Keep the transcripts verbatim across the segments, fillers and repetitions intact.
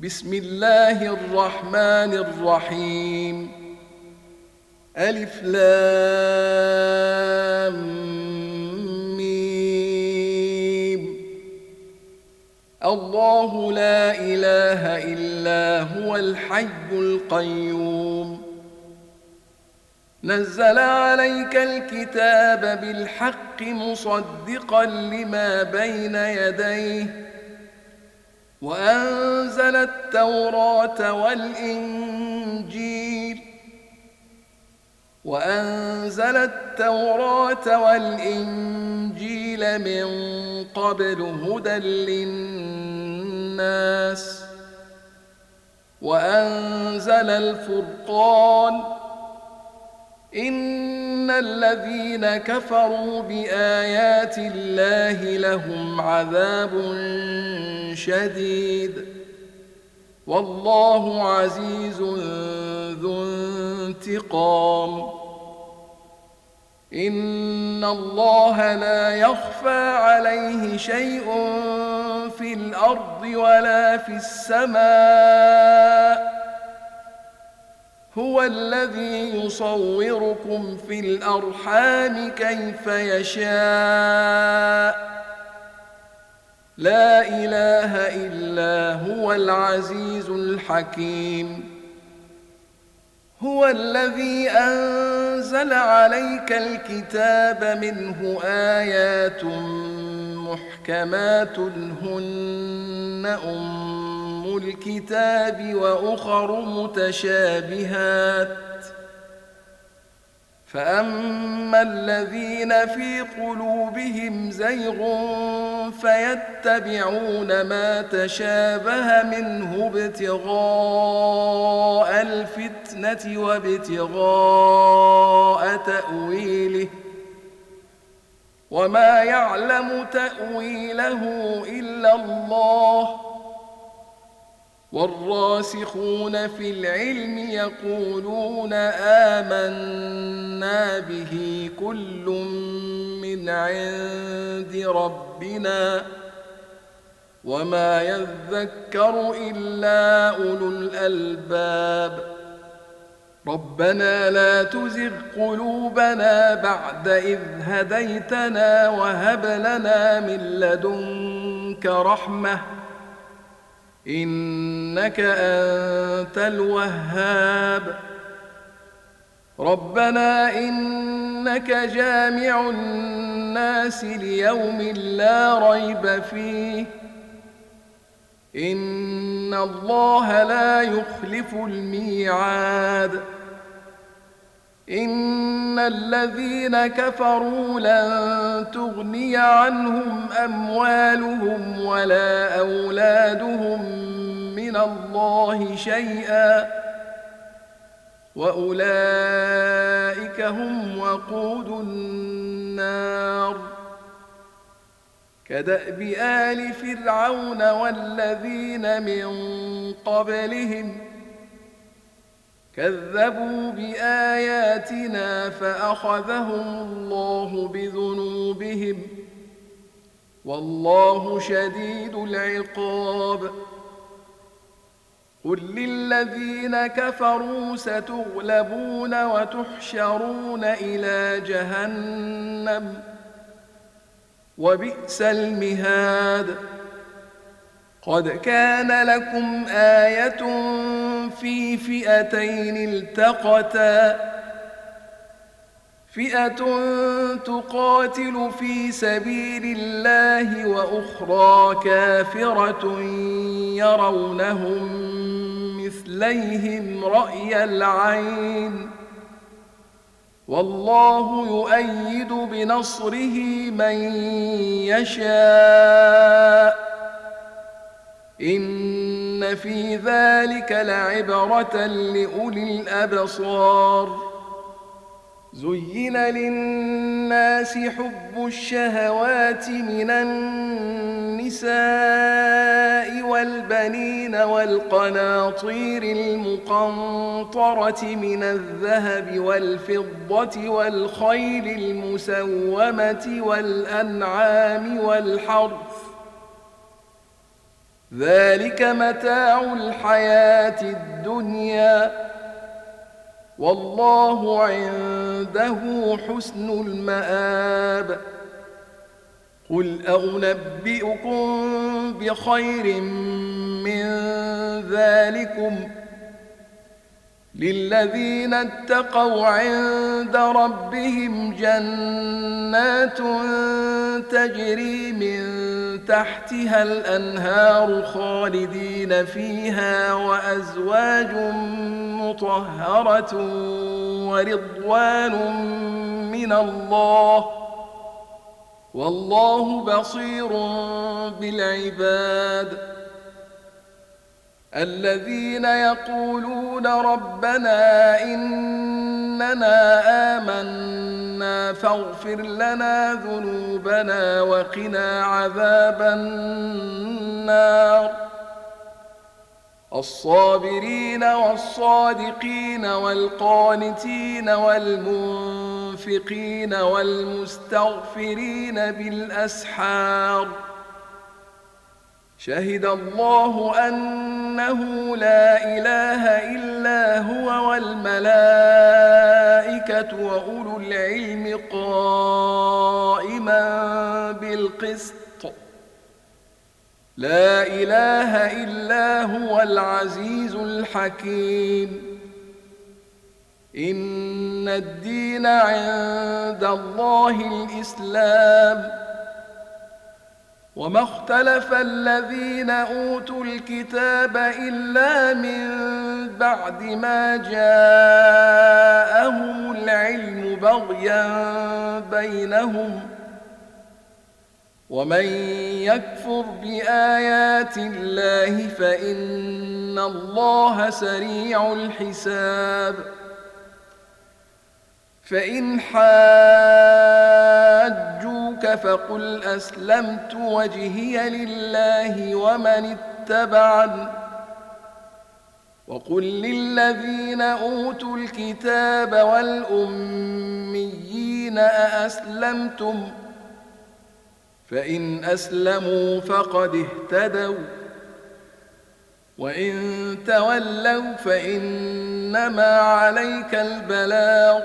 بسم الله الرحمن الرحيم. ألف لام ميم. الله لا إله إلا هو الحي القيوم. نزل عليك الكتاب بالحق مصدقا لما بين يديه وأنزل التوراة والإنجيل وأنزل التوراة والإنجيل من قبل هدى للناس وأنزل الفرقان. إن الذين كفروا بآيات الله لهم عذاب شديد والله عزيز ذو انتقام. إن الله لا يخفى عليه شيء في الأرض ولا في السماء. هو الذي يصوركم في الأرحام كيف يشاء. لا إله إلا هو العزيز الحكيم. هو الذي أنزل عليك الكتاب منه آيات محكمات هن أم الكتاب وأخر متشابهات فأما الذين في قلوبهم زيغ فيتبعون ما تشابه منه ابتغاء الفتنة وابتغاء تأويله وما يعلم تأويله إلا الله. والراسخون في العلم يقولون آمنا به كل من عند ربنا وما يذكر إلا أولو الألباب. ربنا لا تزغ قلوبنا بعد إذ هديتنا وهب لنا من لدنك رحمة إنك أنت الوهاب. ربنا إنك جامع الناس ليوم لا ريب فيه إن الله لا يخلف الميعاد. إن الذين كفروا لن تغني عنهم أموالهم ولا أولادهم من الله شيئا وأولئك هم وقود النار. كدأب آل فرعون والذين من قبلهم كذبوا بآياتنا فأخذهم الله بذنوبهم والله شديد العقاب. قل للذين كفروا ستغلبون وتحشرون إلى جهنم وبئس المهاد. قد كان لكم آية في فئتين التقتا فئة تقاتل في سبيل الله وأخرى كافرة يرونهم مثليهم رأي العين والله يؤيد بنصره من يشاء. إن في ذلك لعبرة لأولي الأبصار. زين للناس حب الشهوات من النساء والبنين والقناطير المقنطرة من الذهب والفضة والخيل المسومة والأنعام والحرث ذلك متاع الحياة الدنيا والله عنده حسن المآب. قل أنبئكم بخير من ذلكم للذين اتقوا عند ربهم جنات تجري من تحتها الأنهار خالدين فيها وأزواج مطهرة ورضوان من الله والله بصير بالعباد. الذين يقولون ربنا إننا آمنا فاغفر لنا ذنوبنا وقنا عذاب النار. الصابرين والصادقين والقانتين والمنفقين والمستغفرين بالأسحار. شهد الله أنه لا إله إلا هو والملائكة وأولو العلم قائما بالقسط لا إله إلا هو العزيز الحكيم. إن الدين عند الله الإسلام وما اختلف الذين أوتوا الكتاب إلا من بعد ما جاءهم العلم بغيا بينهم ومن يكفر بآيات الله فإن الله سريع الحساب. فإن حاجوك فقل أسلمت وجهي لله ومن اتبعني وقل للذين أوتوا الكتاب والأميين أأسلمتم فإن أسلموا فقد اهتدوا وإن تولوا فإنما عليك البلاغ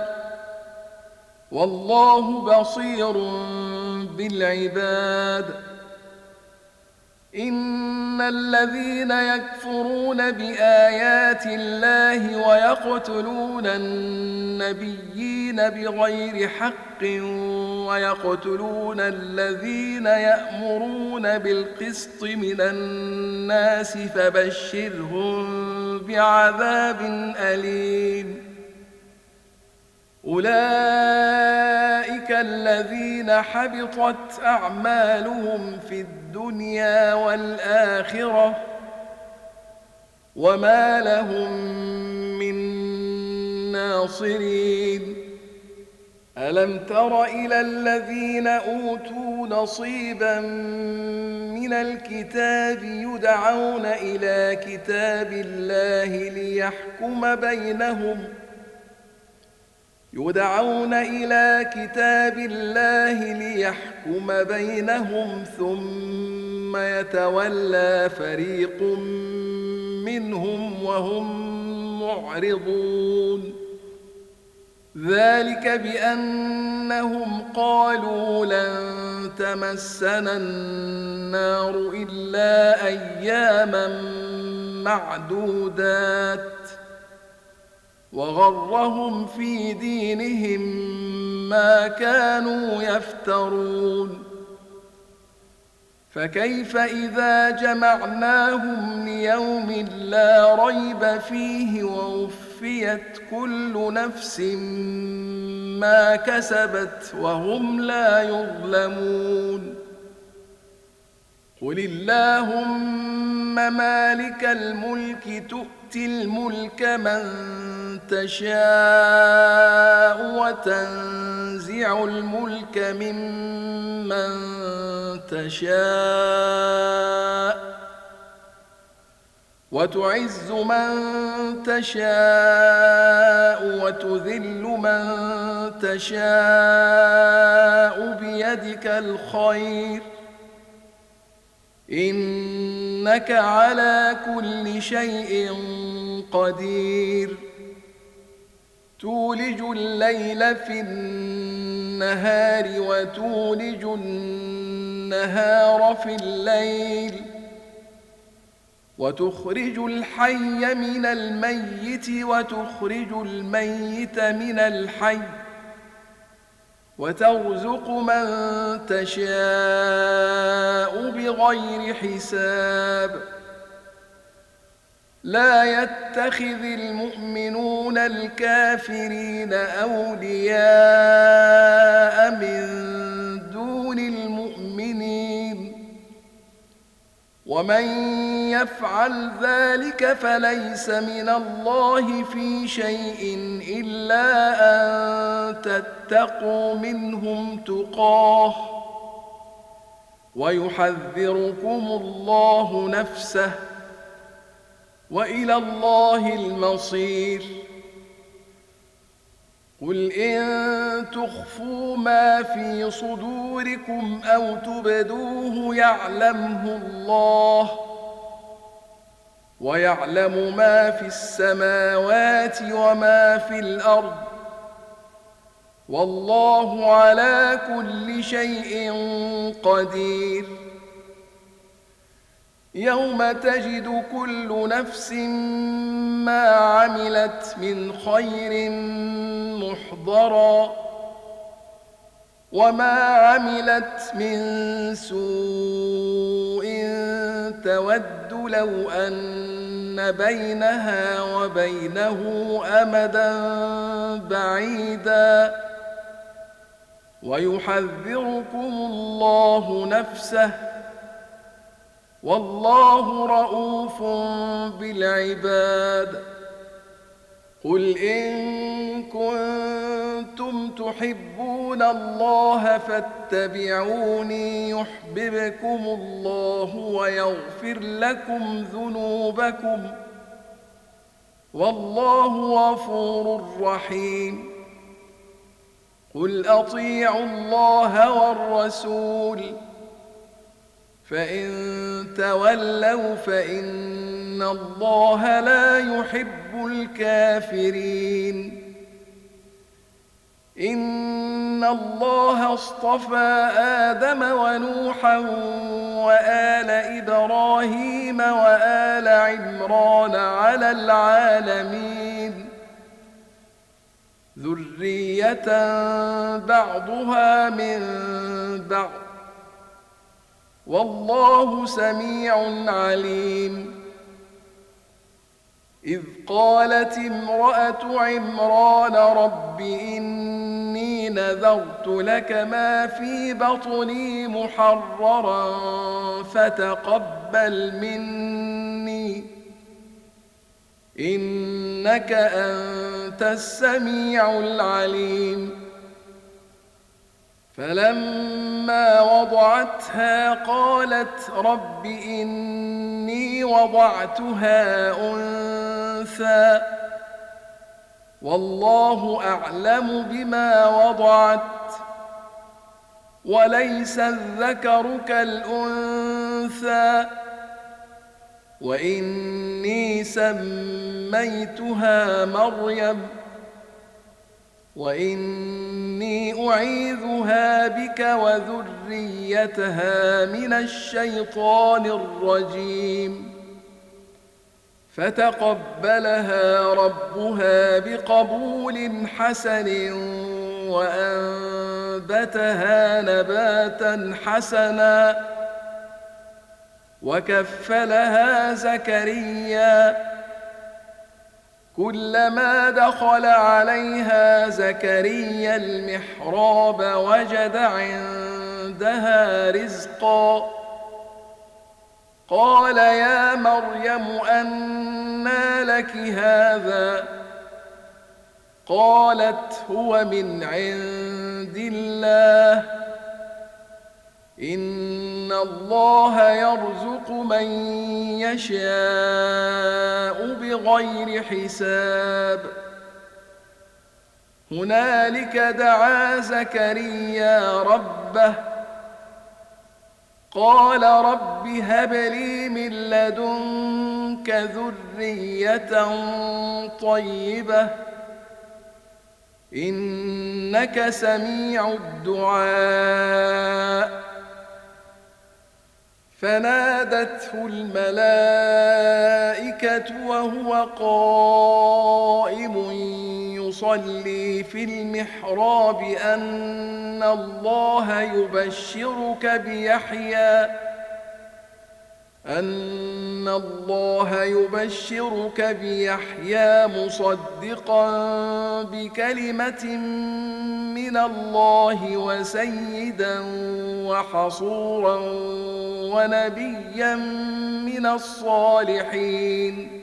والله بصير بالعباد. إن الذين يكفرون بآيات الله ويقتلون النبيين بغير حق ويقتلون الذين يأمرون بالقسط من الناس فبشرهم بعذاب أليم. أولئك الذين حبطت أعمالهم في الدنيا والآخرة وما لهم من ناصرين. ألم تر إلى الذين أوتوا نصيبا من الكتاب يدعون إلى كتاب الله ليحكم بينهم يدعون إلى كتاب الله ليحكم بينهم ثم يتولى فريق منهم وهم معرضون. ذلك بأنهم قالوا لن تمسنا النار إلا أياما معدودات وغرهم في دينهم ما كانوا يفترون. فكيف إذا جمعناهم ليوم لا ريب فيه ووفيت كل نفس ما كسبت وهم لا يظلمون. قل اللهم مالك الملك تؤتي الملك من تشاء وتنزع الملك ممن تشاء وتعز من تشاء وتذل من تشاء بيدك الخير إنك إنك على كل شيء قدير تولج الليل في النهار وتولج النهار في الليل وتخرج الحي من الميت وتخرج الميت من الحي وترزق من تشاء بغير حساب لا يتخذ المؤمنون الكافرين أولياء من دون المؤمنين ومن يفعل ذلك فليس من الله في شيء إلا أن تتقوا منهم تقاه ويحذركم الله نفسه وإلى الله المصير قل إن تخفوا ما في صدوركم أو تبدوه يعلمه الله ويعلم ما في السماوات وما في الأرض والله على كل شيء قدير يوم تجد كل نفس ما عملت من خير محضرا وما عملت من سوء تود لو أن بينها وبينه أمدا بعيدا ويحذركم الله نفسه والله رؤوف بالعباد قل إن كنتم تحبون الله فاتبعوني يحببكم الله ويغفر لكم ذنوبكم والله غفور رحيم قل أطيعوا الله والرسول فإن تولوا فإن الله لا يحب الكافرين إن الله اصطفى آدم ونوحا وآل إبراهيم وآل عمران على العالمين ذرية بعضها من بعض والله سميع عليم إذ قالت امرأة عمران رب إني نذرت لك ما في بطني محررا فتقبل مني إنك أنت السميع العليم فلما وضعتها قالت رب إني وضعتها أنثى والله أعلم بما وضعت وليس الذكر كالأنثى وإني سميتها مريم وإني أعيذها بك وذريتها من الشيطان الرجيم فتقبلها ربها بقبول حسن وأنبتها نباتا حسنا وكفلها زكريا كلما دخل عليها زكريا المحراب وجد عندها رزقا قال يا مريم أنى لك هذا قالت هو من عند الله إن الله يرزق من يشاء بغير حساب هنالك دعا زكريا ربه قال رب هب لي من لدنك ذرية طيبة إنك سميع الدعاء. فنادته الملائكة وهو قائم يصلي في المحراب أن الله يبشرك بيحيى أن الله يبشرك بيحيى مصدقا بكلمة من الله وسيدا وحصورا ونبيا من الصالحين.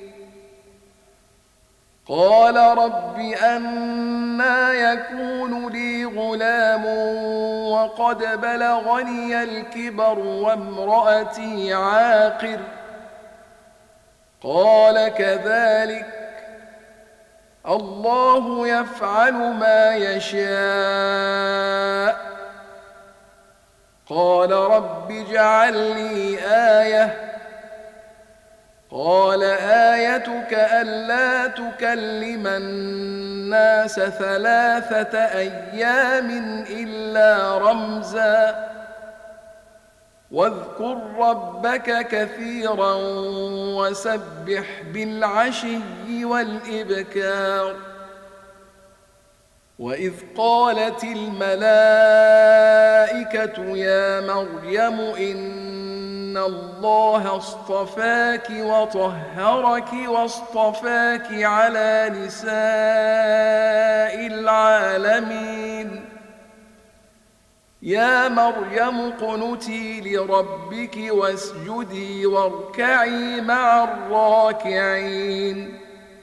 قال رب أنى يكون لي غلام وقد بلغني الكبر وامرأتي عاقر. قال كذلك الله يفعل ما يشاء. قال رب اجعل لي آية. قال آيتك ألا تكلم الناس ثلاثة أيام إلا رمزا واذكر ربك كثيرا وسبح بالعشي والإبكار. وإذ قالت الملائكة يا مريم إن الله اصطفاك وطهرك واصطفاك على نساء العالمين. يا مريم اقنتي لربك واسجدي واركعي مع الراكعين.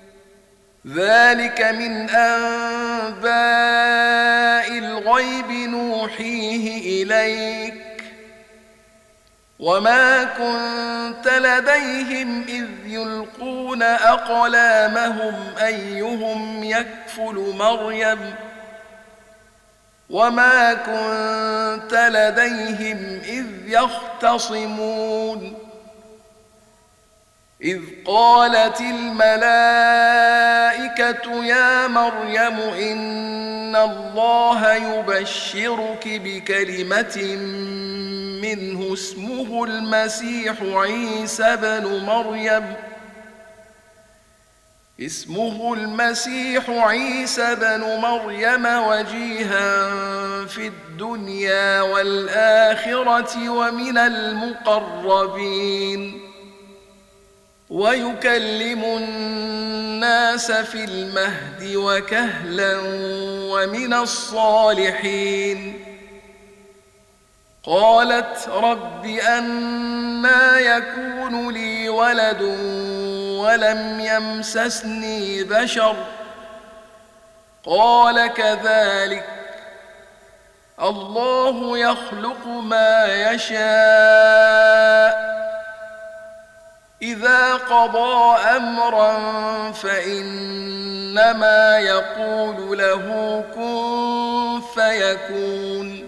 ذلك من أنباء الغيب نوحيه إليك وما كنت لديهم إذ يلقون أقلامهم أيهم يكفل مريم وما كنت لديهم إذ يختصمون. إذ قالت الملائكة يا مريم إن الله يبشرك بكلمة منه اسمه المسيح عيسى بن مريم اسمه المسيح عيسى بن مريم وجيها في الدنيا والآخرة ومن المقربين ويكلم الناس في المهد وكهلا ومن الصالحين. قالت رب أنى يكون لي ولد ولم يمسسني بشر. قال كذلك الله يخلق ما يشاء إذا قضى أمرا فإنما يقول له كن فيكون.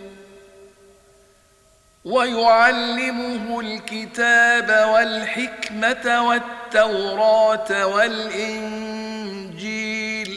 ويعلمه الكتاب والحكمة والتوراة والإنجيل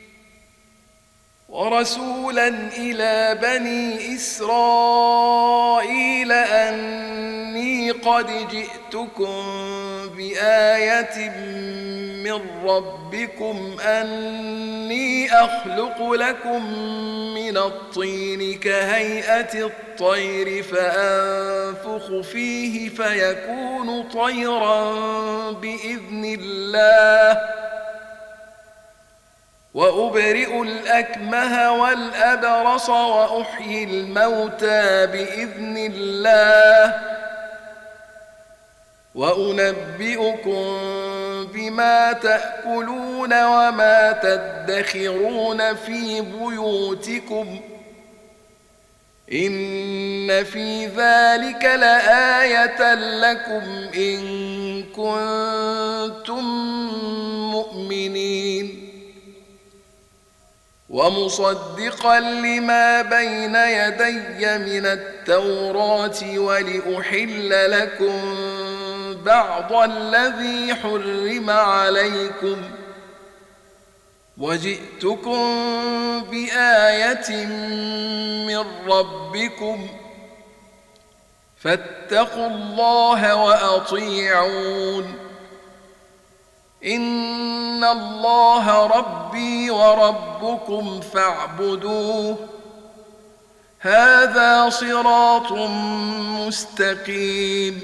ورسولا إلى بني إسرائيل أني قد جئتكم بآية من ربكم أني أخلق لكم من الطين كهيئة الطير فأنفخ فيه فيكون طيرا بإذن الله وأبرئ الأكمه والأبرص وأحيي الموتى بإذن الله وأنبئكم بما تأكلون وما تدخرون في بيوتكم إن في ذلك لآية لكم إن كنتم مؤمنين. ومصدقا لما بين يدي من التوراة ولأحل لكم بعض الذي حرم عليكم وجئتكم بآية من ربكم فاتقوا الله وأطيعون إن الله ربي وربكم فاعبدوه هذا صراط مستقيم.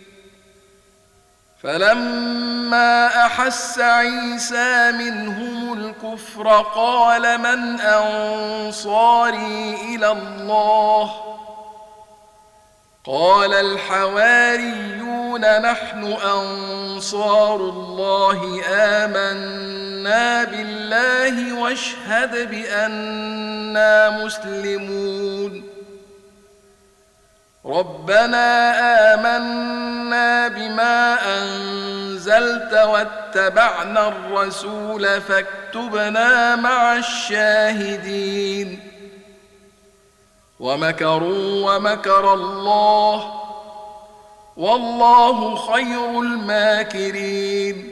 فلما أحس عيسى منهم الكفر قال من أنصاري إلى الله قال الحواريون نحن أنصار الله آمنا بالله واشهد بأننا مسلمون. ربنا آمنا بما أنزلت واتبعنا الرسول فاكتبنا مع الشاهدين. ومكروا ومكر الله والله خير الماكرين.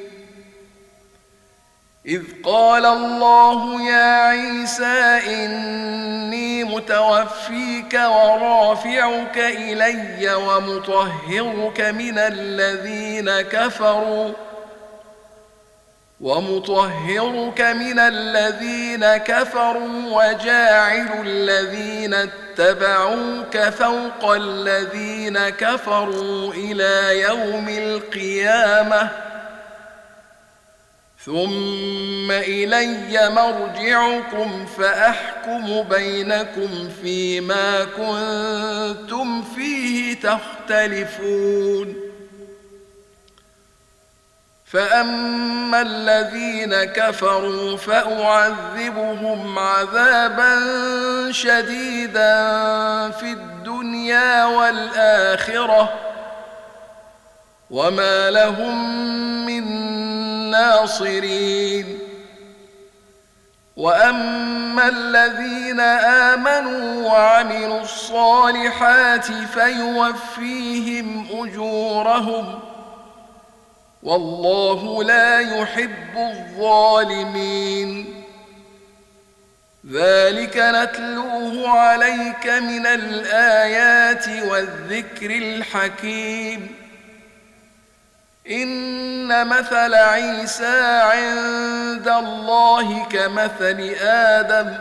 إذ قال الله يا عيسى إني متوفيك ورافعك إلي ومطهرك من الذين كفروا ومطهرك من الذين كفروا وجاعل الذين اتبعوك فوق الذين كفروا إلى يوم القيامة ثم إلي مرجعكم فأحكم بينكم فيما كنتم فيه تختلفون. فأما الذين كفروا فأعذبهم عذابا شديدا في الدنيا والآخرة وما لهم من ناصرين. وأما الذين آمنوا وعملوا الصالحات فيوفيهم أجورهم والله لا يحب الظالمين. ذلك نتلوه عليك من الآيات والذكر الحكيم. إن مثل عيسى عند الله كمثل آدم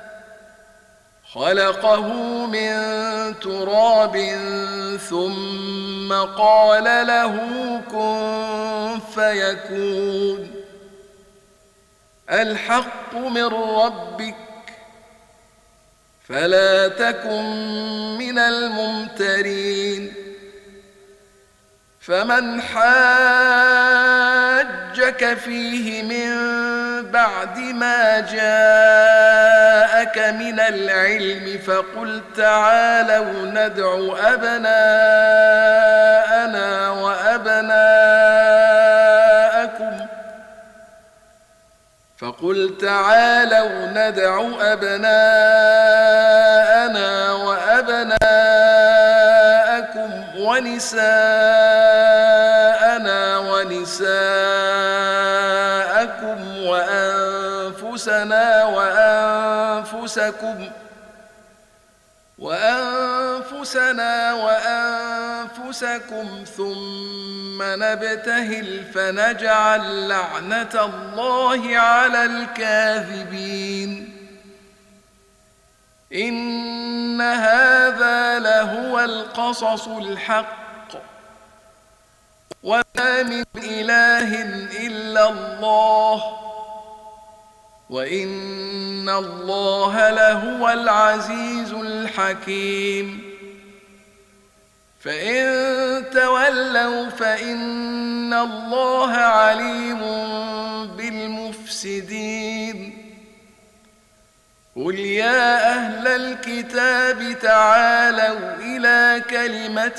خلقه من تراب ثم قال له كن فيكون. الحق من ربك فلا تكن من الممترين. فمن حاجك فيه من بعد ما جاءك من العلم فقل تعالوا ندع أبناءنا وأبناءكم فقل تعالوا ندع أبناءنا وأبناءكم ونساءنا ونساءكم وأنفسنا وأنفسكم وأنفسنا وأنفسكم ثم نبتهل فنجعل لعنة الله على الكاذبين. إن هذا لهو القصص الحق وما من إله إلا الله وإن الله لهو العزيز الحكيم. فإن تولوا فإن الله عليم بالمفسدين. قل يا أهل الكتاب تعالوا إلى كلمة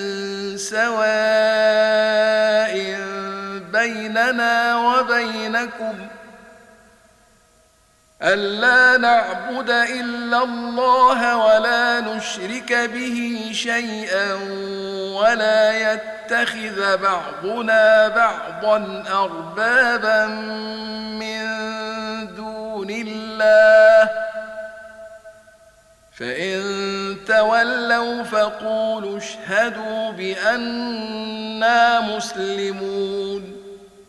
سواء بيننا وبينكم ألا نعبد إلا الله ولا نشرك به شيئا ولا يتخذ بعضنا بعضا أربابا من دون الله فإن تولوا فقولوا اشهدوا بأننا مسلمون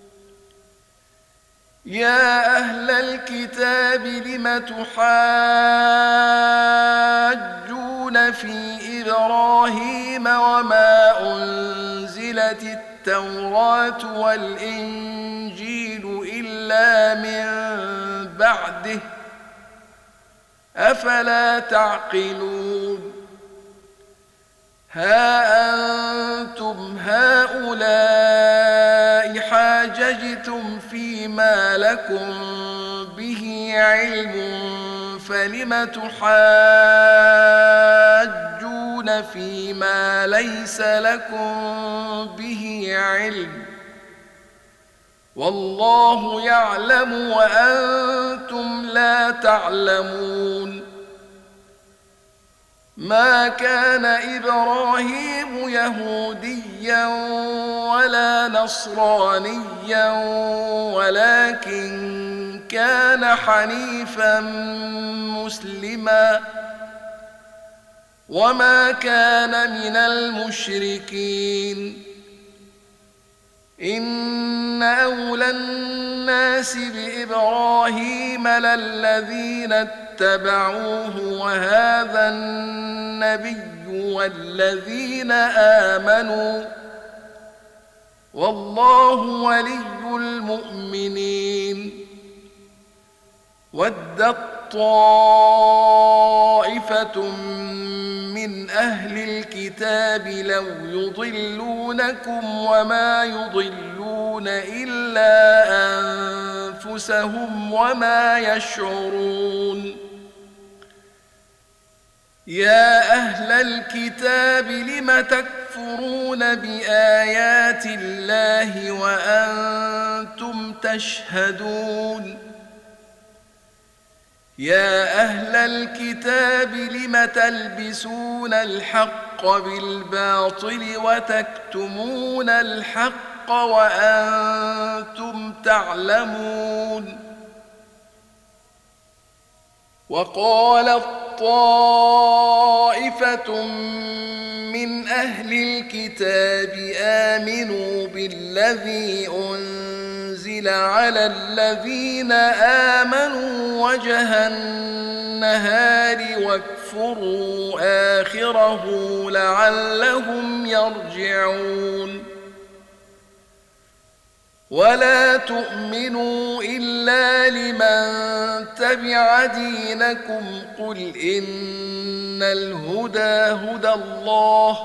يا أهل الكتاب لم تحاجون في إبراهيم وما أنزلت التوراة والإنجيل إلا من بعده أفلا تعقلون ها أنتم هؤلاء حاججتم فيما لكم به علم فلم تحاجون فيما ليس لكم به علم والله يعلم وأنتم لا تعلمون ما كان إبراهيم يهوديا ولا نصرانيا ولكن كان حنيفا مسلما وما كان من المشركين إن أولى الناس بإبراهيم للذين اتبعوه وهذا النبي والذين آمنوا والله ولي المؤمنين ودت طائفة من أهل الكتاب لو يضلونكم وما يضلون إلا أنفسهم وما يشعرون يا أهل الكتاب لم تكفرون بآيات الله وأنتم تشهدون يا أهل الكتاب لم تلبسون الحق بالباطل وتكتمون الحق وأنتم تعلمون وقالت طائفة من أهل الكتاب آمنوا بالذي أنزل على الذين آمنوا وجه النهار واكفروا آخره لعلهم يرجعون ولا تؤمنوا إلا لمن تبع دينكم قل إن الهدى هدى الله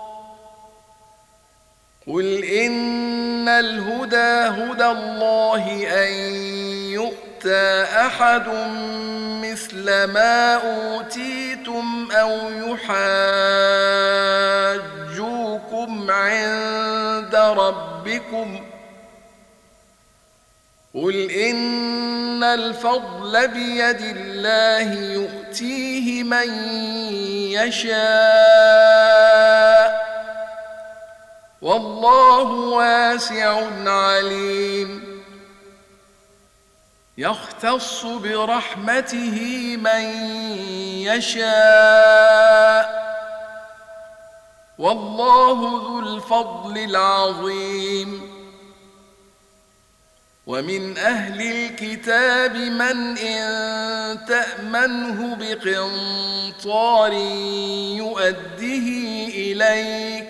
قل إن الهدى هدى الله أن يؤتى أحد مثل ما أوتيتم أو يحاجوكم عند ربكم قل إن الفضل بيد الله يؤتيه من يشاء والله واسع عليم يختص برحمته من يشاء والله ذو الفضل العظيم ومن أهل الكتاب من إن تأمنه بقنطار يؤده إليك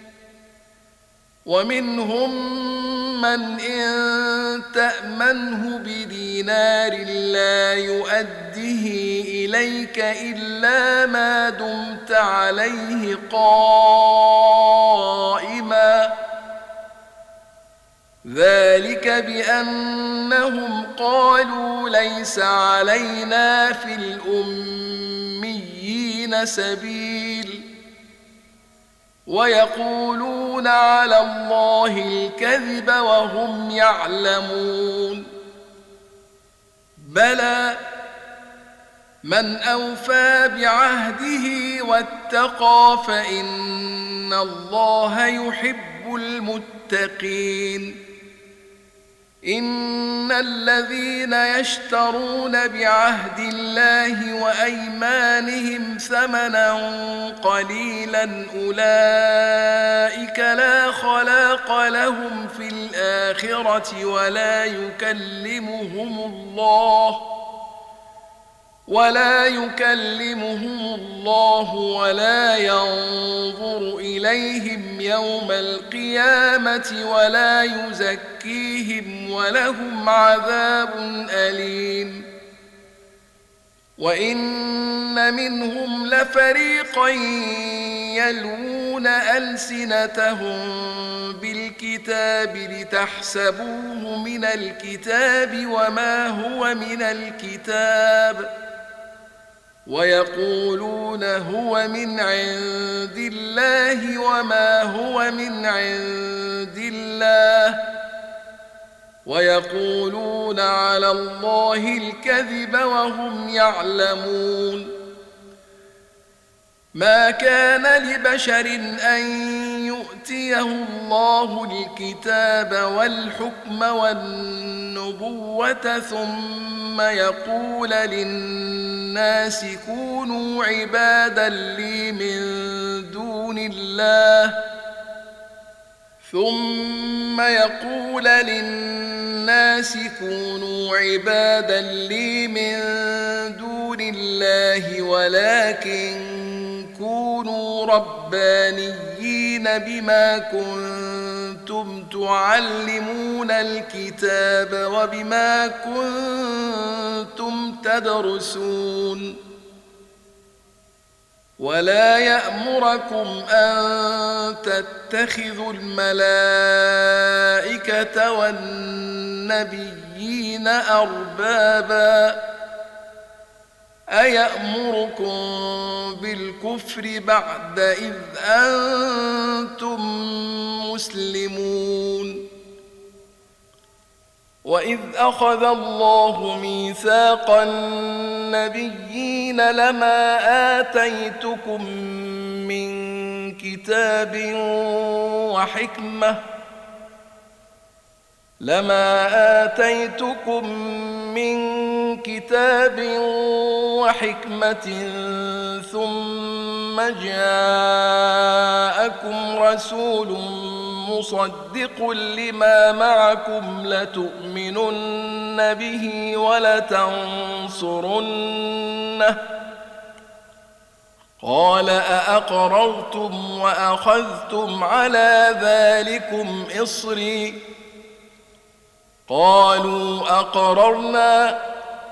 ومنهم من إن تأمنه بدينار لا يؤده إليك إلا ما دمت عليه قائما ذلك بأنهم قالوا ليس علينا في الأميين سبيل ويقولون على الله الكذب وهم يعلمون بلى من أوفى بعهده واتقى فإن الله يحب المتقين. إن الذين يشترون بعهد الله وأيمانهم ثمنا قليلا أولئك لا خلاق لهم في الآخرة ولا يكلمهم الله ولا يكلمهم الله ولا ينظر إليهم يوم القيامة ولا يزكيهم ولهم عذاب أليم. وإن منهم لفريقا يلوون ألسنتهم بالكتاب لتحسبوه من الكتاب وما هو من الكتاب ويقولون هو من عند الله وما هو من عند الله ويقولون على الله الكذب وهم يعلمون. ما كان لبشر أن يؤتيه الله الكتاب والحكم والنبوة ثم يقول للناس كونوا عبادا لي من دون الله ثم يقول للناس كونوا عبادا لي من دون الله ولكن كونوا ربانيين بما كنتم تعلمون الكتاب وبما كنتم تدرسون. ولا يأمركم أن تتخذوا الملائكة والنبيين أربابا أيأمركم بالكفر بعد إذ أنتم مسلمون. وإذ أخذ الله ميثاق النبيين لما آتيتكم من كتاب وحكمة لما آتيتكم من كتاب وحكمة ثم جاءكم رسول مصدق لما معكم لتؤمنن به ولتنصرنه قال أأقررتم وأخذتم على ذلكم إصري قالوا أقررنا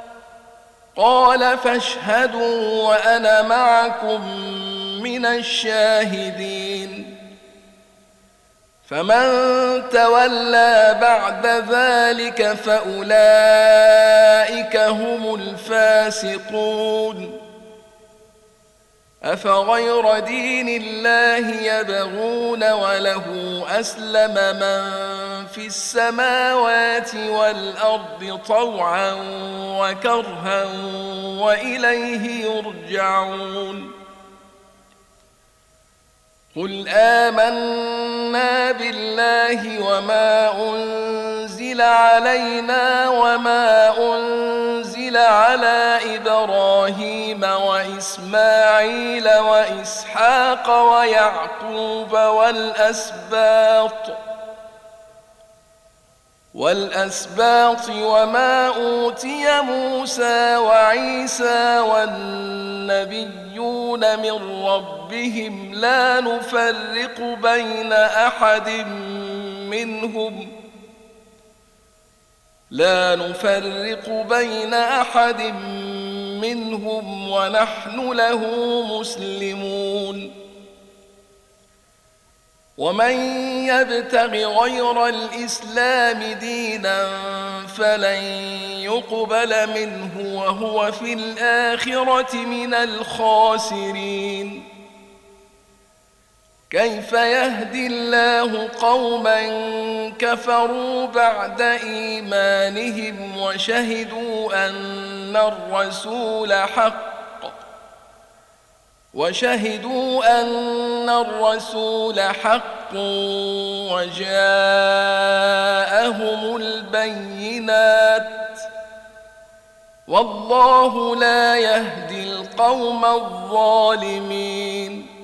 قال فاشهدوا وأنا معكم من الشاهدين. فمن تولى بعد ذلك فأولئك هم الفاسقون. أفغير دين الله يبغون وله أسلم من في السماوات والأرض طوعا وكرها وإليه يرجعون. قل آمنا بالله وما أنزل علينا وما أنزل على إبراهيم وإسماعيل وإسحاق ويعقوب والأسباط والأسباط وما أوتي موسى وعيسى والنبيون من ربهم لا نفرق بين أحد منهم لا نفرق بين أحد منهم ونحن له مسلمون. ومن يبتغ غير الإسلام دينا فلن يقبل منه وهو في الآخرة من الخاسرين. كيف يهدي الله قوما كفروا بعد إيمانهم وشهدوا أن الرسول حق وشهدوا أن الرسول حق وجاءهم البينات والله لا يهدي القوم الظالمين.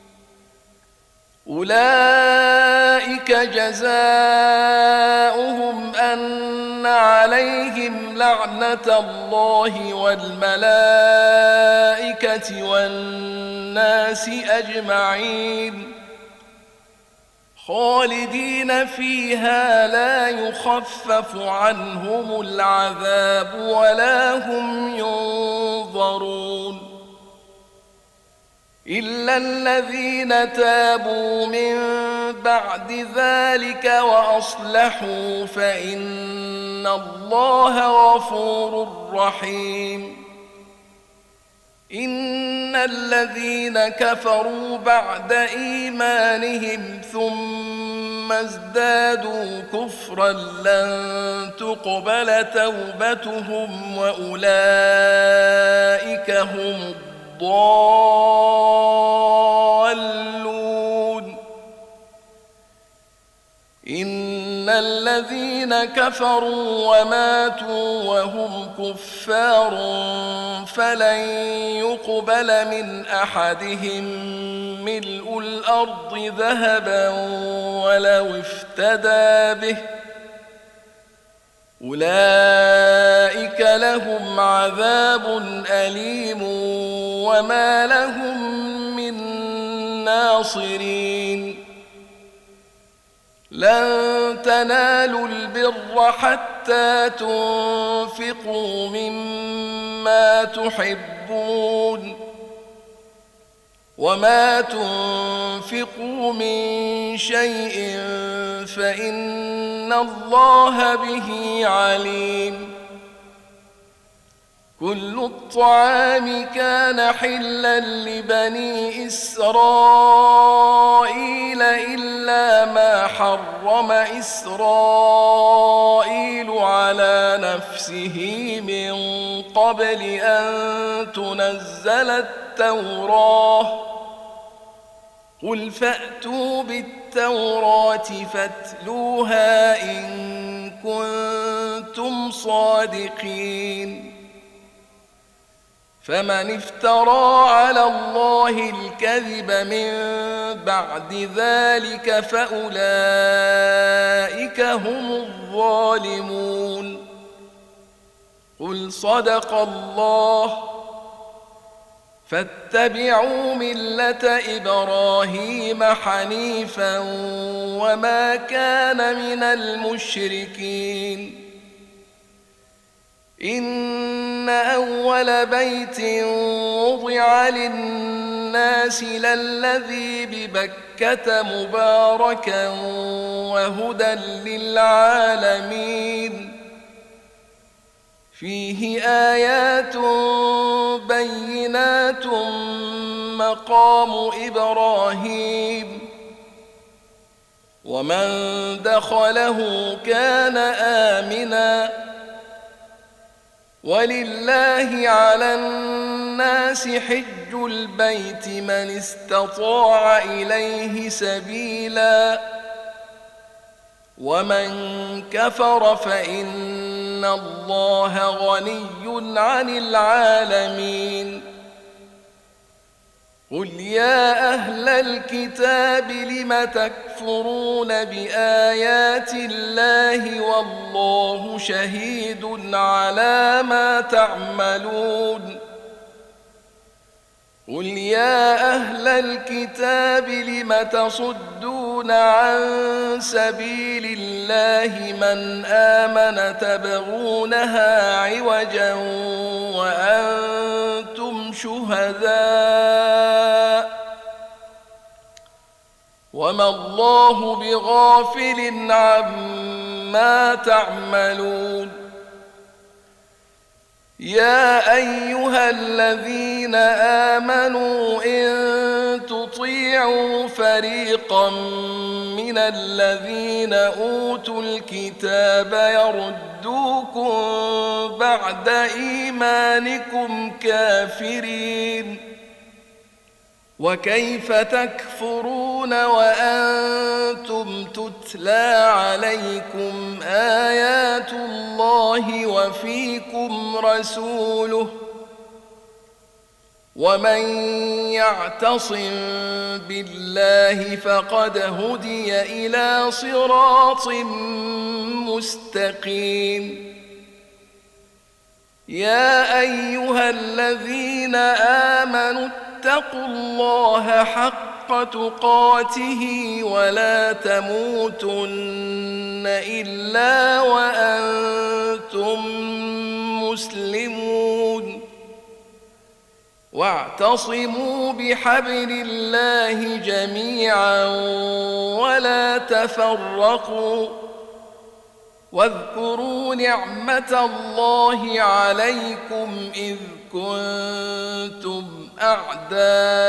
أولئك جزاؤهم أن عليهم لعنة الله والملائكة والناس أجمعين خالدين فيها لا يخفف عنهم العذاب ولا هم ينظرون إلا الذين تابوا من بعد ذلك وأصلحوا فإن الله غفور رحيم. إن الذين كفروا بعد إيمانهم ثم ازدادوا كفرا لن تقبل توبتهم وأولئك هم الضالون. إن الذين كفروا وماتوا وهم كفار فلن يقبل من أحدهم ملء الأرض ذهبا ولو افتدى به أولئك لهم عذاب أليم وما لهم من ناصرين. لن تنالوا البر حتى تنفقوا مما تحبون وما تنفقوا من شيء فإن الله به عليم. كل الطعام كان حلا لبني إسرائيل إلا ما حرم إسرائيل على نفسه من قبل أن تنزل التوراة قل فأتوا بالتوراة فاتلوها إن كنتم صادقين. فمن افترى على الله الكذب من بعد ذلك فأولئك هم الظالمون. قل صدق الله فاتبعوا ملة إبراهيم حنيفا وما كان من المشركين. إن أول بيت وضع للناس للذي ببكة مباركا وهدى للعالمين فيه آيات بينات مقام إبراهيم ومن دخله كان آمناً ولله على الناس حج البيت من استطاع إليه سبيلا ومن كفر فإن الله غني عن العالمين. قل يا أهل الكتاب لم تكفرون بآيات الله والله شهيد على ما تعملون. قل يا أهل الكتاب لم تصدون عن سبيل الله من آمن تبغونها عوجا وأنتم شهداء وما الله بغافل عما تعملون. يا أيها الذين آمنوا إن تطيعوا فريقا من الذين أوتوا الكتاب يردوكم بعد إيمانكم كافرين وكيف تكفرون وأنتم تتلى عليكم آيات الله وفيكم رسوله ومن يعتصم بالله فقد هدي إلى صراط مستقيم يا أيها الذين آمنوا اتقوا الله حق تقاته ولا تموتن إلا وأنتم مسلمون واعتصموا بحبل الله جميعا ولا تفرقوا واذكروا نعمة الله عليكم إذ كنتم أعداء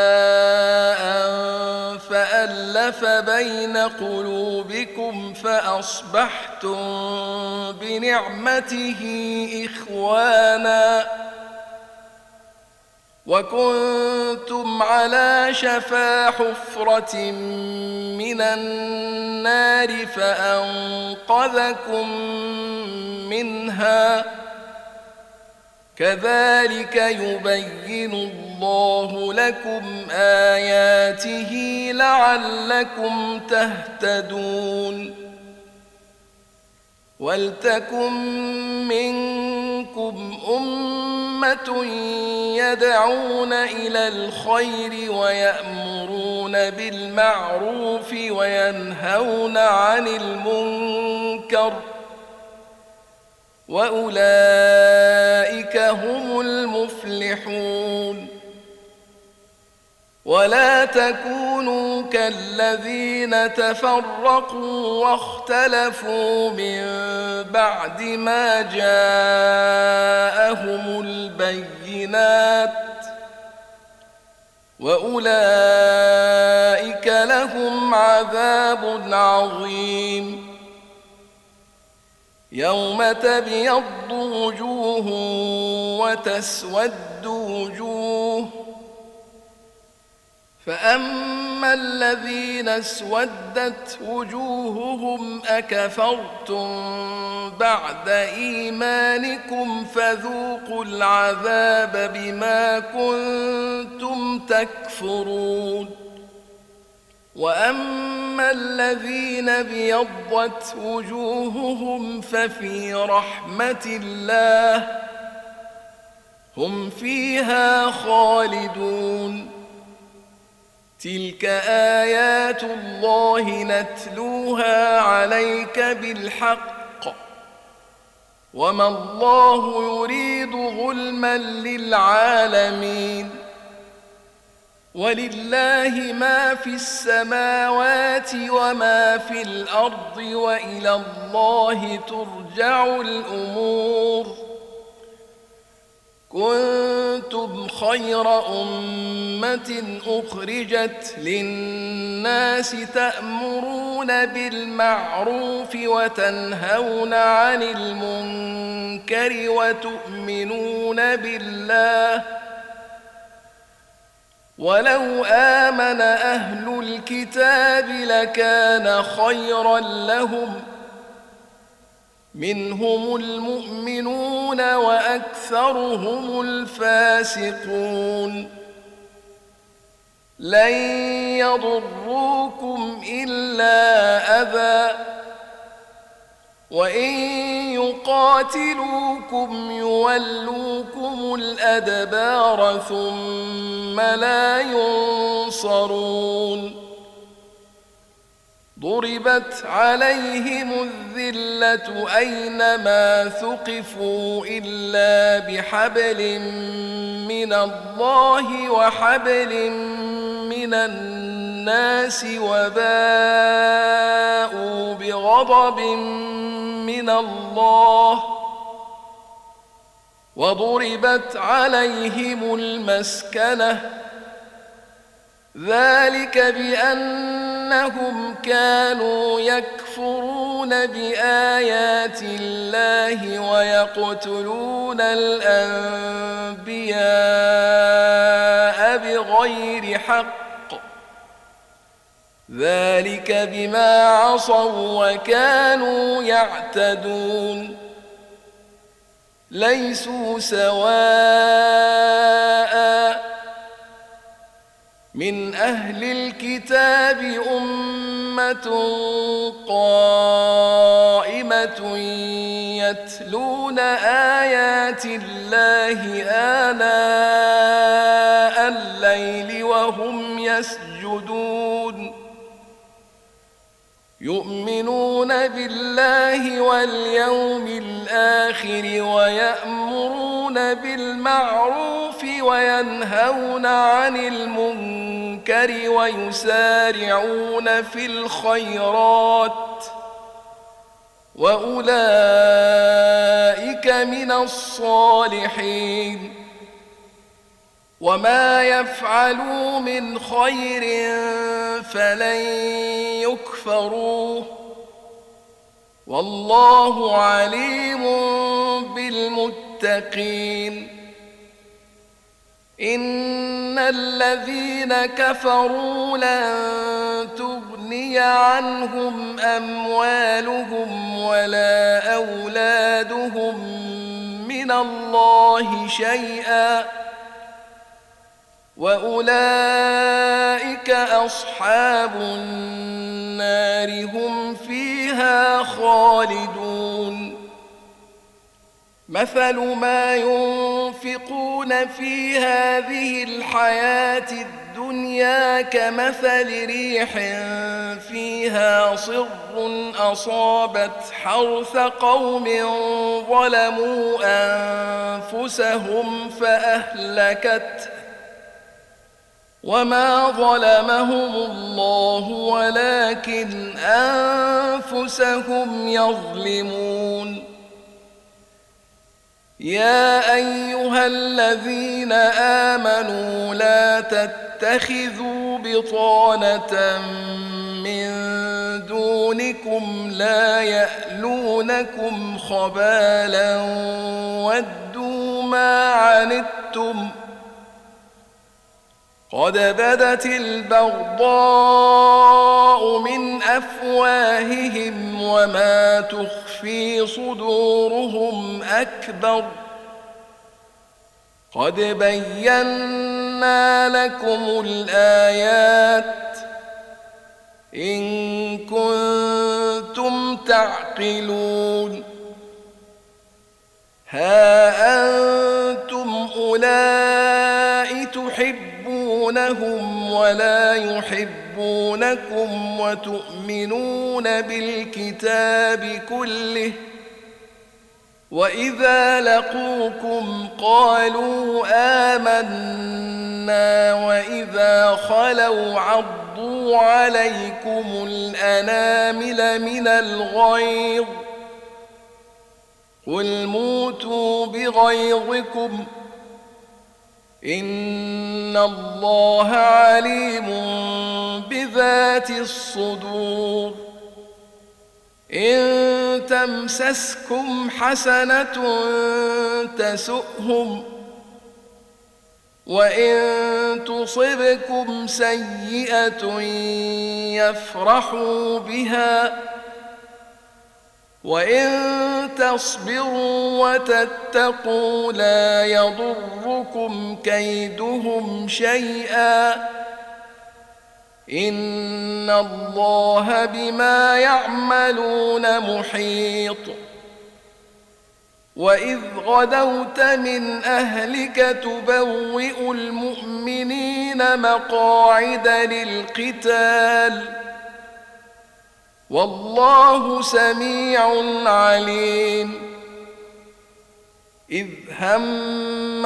فألف بين قلوبكم فأصبحتم بنعمته إخوانا وكنتم على شفا حفرة من النار فأنقذكم منها كذلك يبين الله لكم آياته لعلكم تهتدون ولتكن منكم أمة يدعون إلى الخير ويأمرون بالمعروف وينهون عن المنكر وأولئك هم المفلحون ولا تكونوا كالذين تفرقوا واختلفوا من بعد ما جاءهم البينات وأولئك لهم عذاب عظيم يوم تبيض وجوه وتسود وجوه فأما الذين اسودت وجوههم أكفرتم بعد إيمانكم فذوقوا العذاب بما كنتم تكفرون وأما الذين ابيضت وجوههم ففي رحمة الله هم فيها خالدون تلك آيات الله نتلوها عليك بالحق وما الله يريد ظلما للعالمين ولله ما في السماوات وما في الأرض وإلى الله ترجع الأمور كنتم خير أمة أخرجت للناس تأمرون بالمعروف وتنهون عن المنكر وتؤمنون بالله ولو آمن أهل الكتاب لكان خيرا لهم منهم المؤمنون وأكثرهم الفاسقون لن يضروكم إلا أذى وإن يقاتلوكم يولوكم الأدبار ثم لا ينصرون ضربت عليهم الذلة أينما ثقفوا إلا بحبل من الله وحبل من الناس وباءوا بغضب من الله وضربت عليهم المسكنة ذلك بأن أنهم كانوا يكفرون بآيات الله ويقتلون الأنبياء بغير حق، ذلك بما عصوا وكانوا يعتدون. ليسوا سواء من أهل الكتاب أمة قائمة يتلون آيات الله آناء الليل وهم يسجدون، يؤمنون بالله واليوم الآخر ويأمرون بالمعروف وينهون عن المنكر ويسارعون في الخيرات، وأولئك من الصالحين. وما يفعلوا من خير فلن يكفروه، والله عليم بالمتقين. إن الذين كفروا لن تغني عنهم أموالهم ولا أولادهم من الله شيئا، وأولئك أصحاب النار هم فيها خالدون. مثل ما ينفقون في هذه الحياة الدنيا كمثل ريح فيها صر أصابت حرث قوم ظلموا أنفسهم فأهلكته، وما ظلمهم الله ولكن أنفسهم يظلمون. يا أيها الذين آمنوا لا تتخذوا بطانة من دونكم لا يألونكم خبالا ودوا ما عنتم قد بدت البغضاء من أفواههم وما تخفي صدورهم أكبر، قد بينا لكم الآيات إن كنتم تعقلون. ها أنتم أولئك تحبونهم ولا يحبونكم وتؤمنون بالكتاب كله، وإذا لقوكم قالوا آمنا وإذا خلوا عضوا عليكم الأنامل من الغيظ قل موتوا بغيظكم إن الله عليم بذات الصدور. إن تمسسكم حسنة تسؤهم وإن تصبكم سيئة يفرحوا بها وإن تصبروا وتتقوا لا يضركم كيدهم شيئا إن الله بما يعملون محيط. وإذ غدوت من أهلك تبوئ المؤمنين مقاعد للقتال والله سميع عليم. إذ هم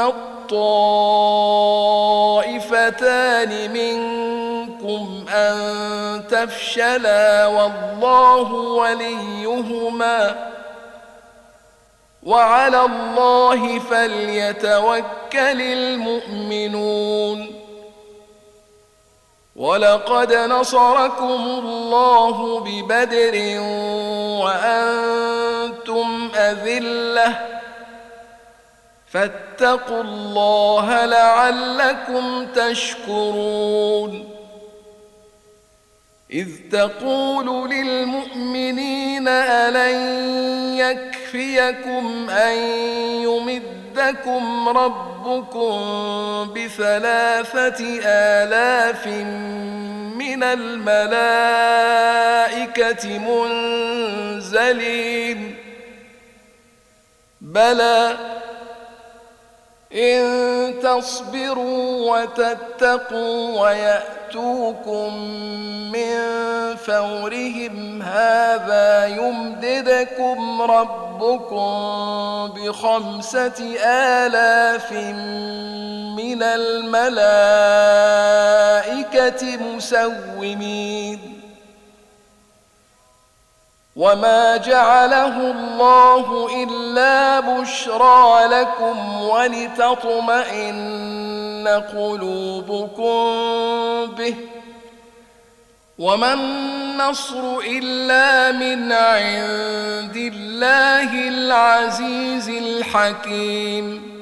الطائفتان منكم أن تفشلا والله وليهما وعلى الله فليتوكل المؤمنون. ولقد نصركم الله ببدر وأنتم أذلة فاتقوا الله لعلكم تشكرون إذ تقول للمؤمنين ألن يكفيكم أن يمدكم ربكم بثلاثة آلاف من الملائكة منزلين بلى إن تصبروا وتتقوا ويأتوكم من فورهم هذا يمددكم ربكم بخمسة آلاف من الملائكة مسومين وما جعله الله إلا بشرى لكم ولتطمئن قلوبكم به وما النصر إلا من عند الله العزيز الحكيم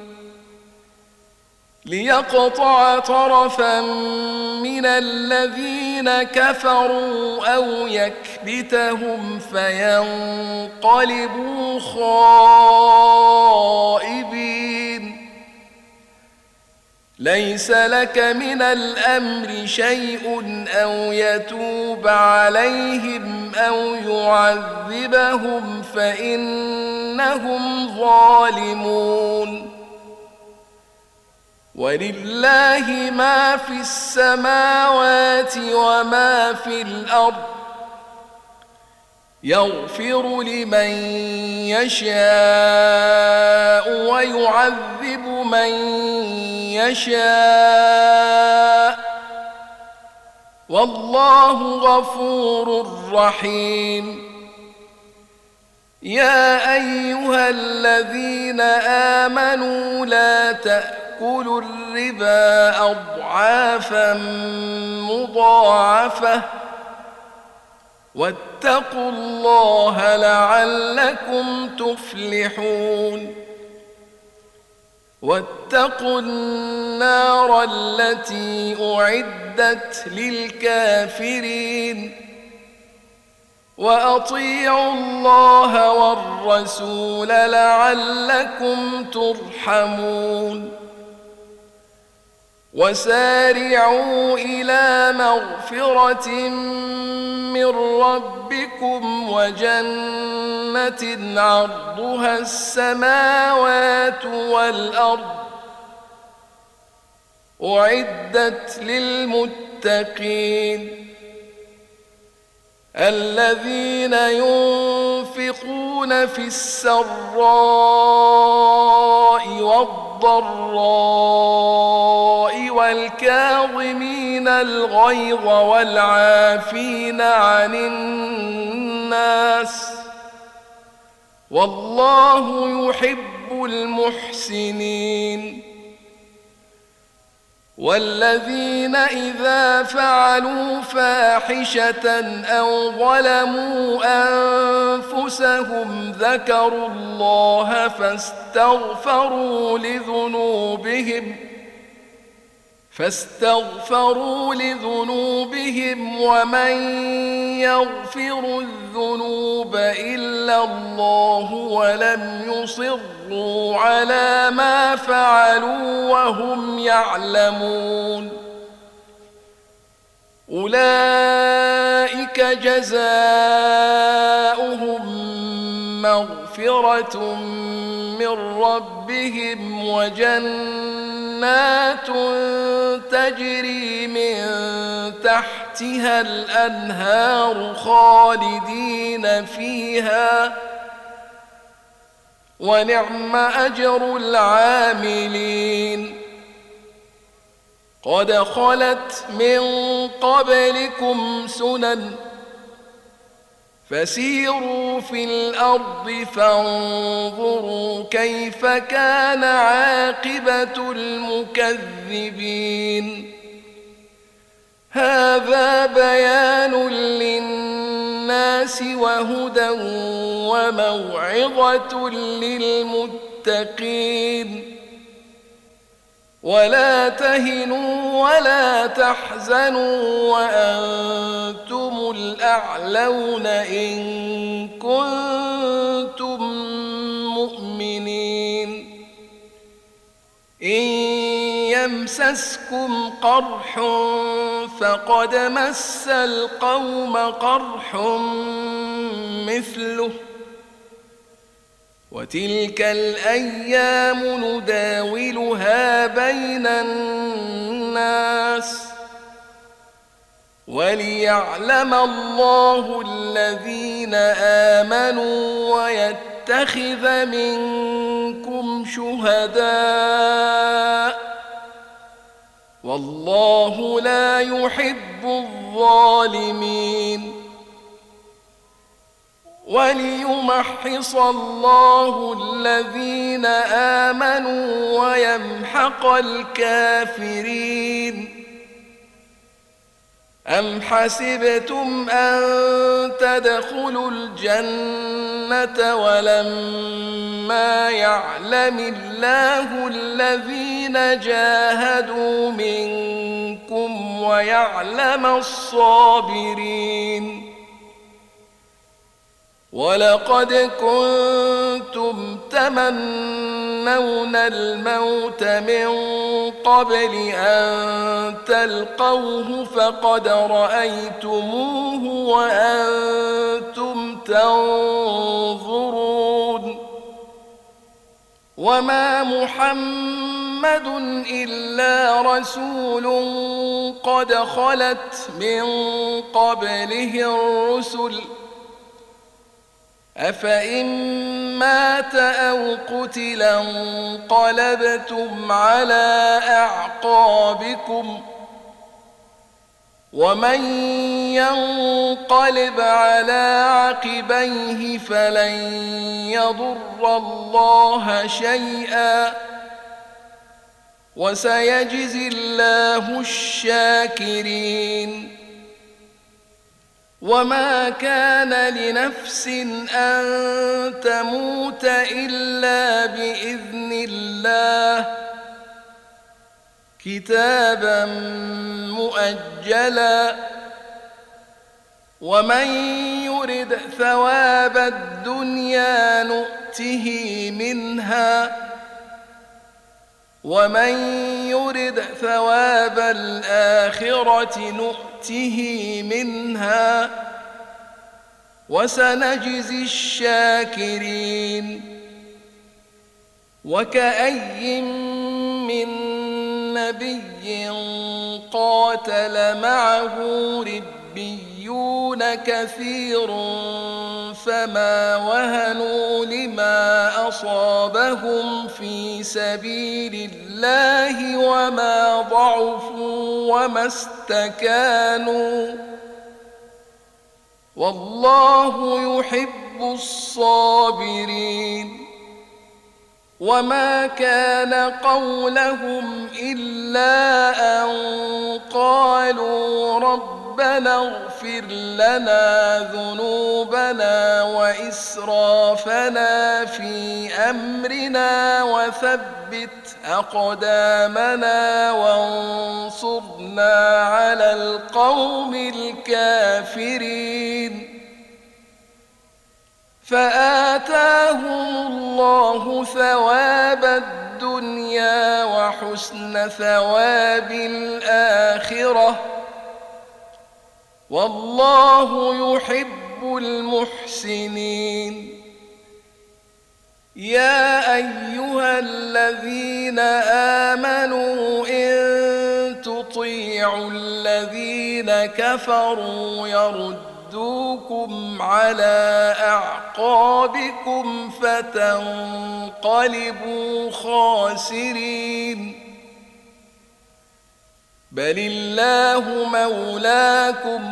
ليقطع طرفا من الذين كفروا أو يكبتهم فينقلبوا خائبين ليس لك من الأمر شيء أو يتوب عليهم أو يعذبهم فإنهم ظالمون ولله ما في السماوات وما في الأرض يغفر لمن يشاء ويعذب من يشاء والله غفور رحيم يا أيها الذين آمنوا لا تأكلوا الربا أضعافا مضاعفة واتقوا الله لعلكم تفلحون واتقوا النار التي أعدت للكافرين وأطيعوا الله والرسول لعلكم ترحمون وسارعوا إلى مغفرة من ربكم وجنة عرضها السماوات والأرض أعدت للمتقين الذين ينفقون في السراء والضراء والكاظمين الغيظ والعافين عن الناس والله يحب المحسنين والذين إذا فعلوا فاحشة أو ظلموا أنفسهم ذكروا الله فاستغفروا لذنوبهم فاستغفروا لذنوبهم ومن يغفر الذنوب إلا الله ولم يصروا على ما فعلوا وهم يعلمون أولئك جزاؤهم مغفرة من ربهم وجنات تجري من تحتها الأنهار خالدين فيها ونعم أجر العاملين قد خلت من قبلكم سنن فسيروا في الأرض فانظروا كيف كان عاقبة المكذبين هذا بيان للناس وهدى وموعظة للمتقين ولا تهنوا ولا تحزنوا وأنتم الأعلون إن كنتم مؤمنين إن يمسسكم قرح فقد مس القوم قرح مثله وتلك الأيام نداولها بين الناس وليعلم الله الذين آمنوا ويتخذ منكم شهداء والله لا يحب الظالمين وليمحص الله الذين آمنوا ويمحق الكافرين أم حسبتم أن تدخلوا الجنة ولما يعلم الله الذين جاهدوا منكم ويعلم الصابرين ولقد كنتم تمنون الموت من قبل أن تلقوه فقد رأيتموه وأنتم تنظرون وما محمد إلا رسول قد خلت من قبله الرسل أفإن مات أو قتلا انقلبتم على أعقابكم ومن ينقلب على عقبيه فلن يضر الله شيئا وسيجزي الله الشاكرين وما كان لنفس أن تموت إلا بإذن الله كتابا مؤجلا ومن يرد ثواب الدنيا نؤته منها ومن يرد ثواب الآخرة نؤته منها وسنجزي الشاكرين وكأي من نبي قاتل معه ربيون كثير فما وهنوا لما أصابهم في سبيل الله وما ضعفوا وما استكانوا والله يحب الصابرين وما كان قولهم إلا أن قالوا ربنا اغفر لنا ذنوبنا وإسرافنا في أمرنا وثبت أقدامنا وانصرنا على القوم الكافرين فآتاهم الله ثواب الدنيا وحسن ثواب الآخرة والله يحب المحسنين يا أيها الذين آمنوا إن تطيعوا الذين كفروا يردوكم على أعقابكم فتنقلبوا خاسرين بل الله مولاكم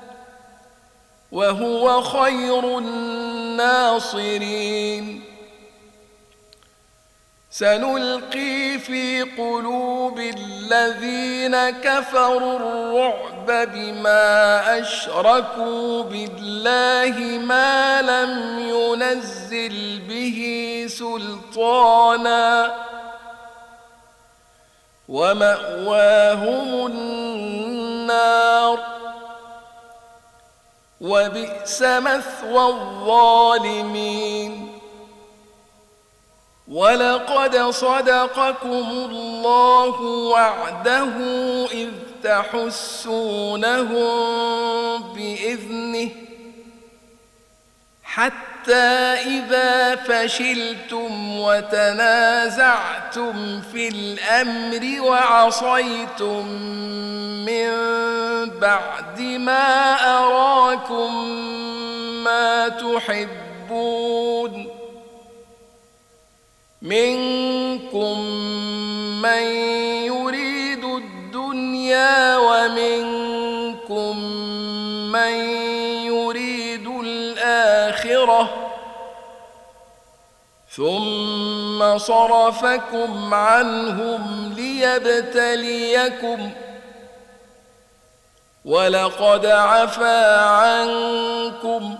وهو خير الناصرين سنلقي في قلوب الذين كفروا الرعب بما أشركوا بالله ما لم ينزل به سلطانا ومأواهم النار وبئس مثوى الظالمين ولقد صدقكم الله وعده إذ تحسونهم بإذنه حتى إذا فشلتم وتنازعتم في الأمر وعصيتم من بعد ما أراكم ما تحبون منكم من يريد الدنيا ومنكم من يريد الآخرة ثم صرفكم عنهم ليبتليكم ولقد عفا عنكم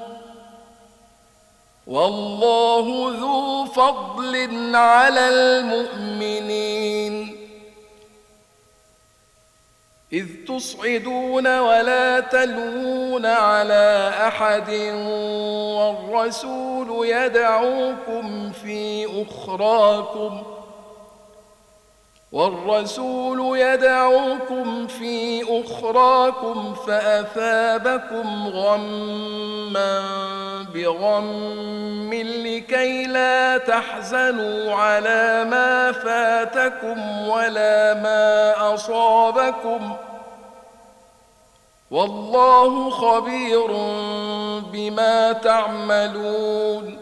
والله ذو فضل على المؤمنين إذ تصعدون ولا تلوون على أحد والرسول يدعوكم في أخراكم والرسول يدعوكم في أخراكم فأثابكم غما بغم لكي لا تحزنوا على ما فاتكم ولا ما أصابكم والله خبير بما تعملون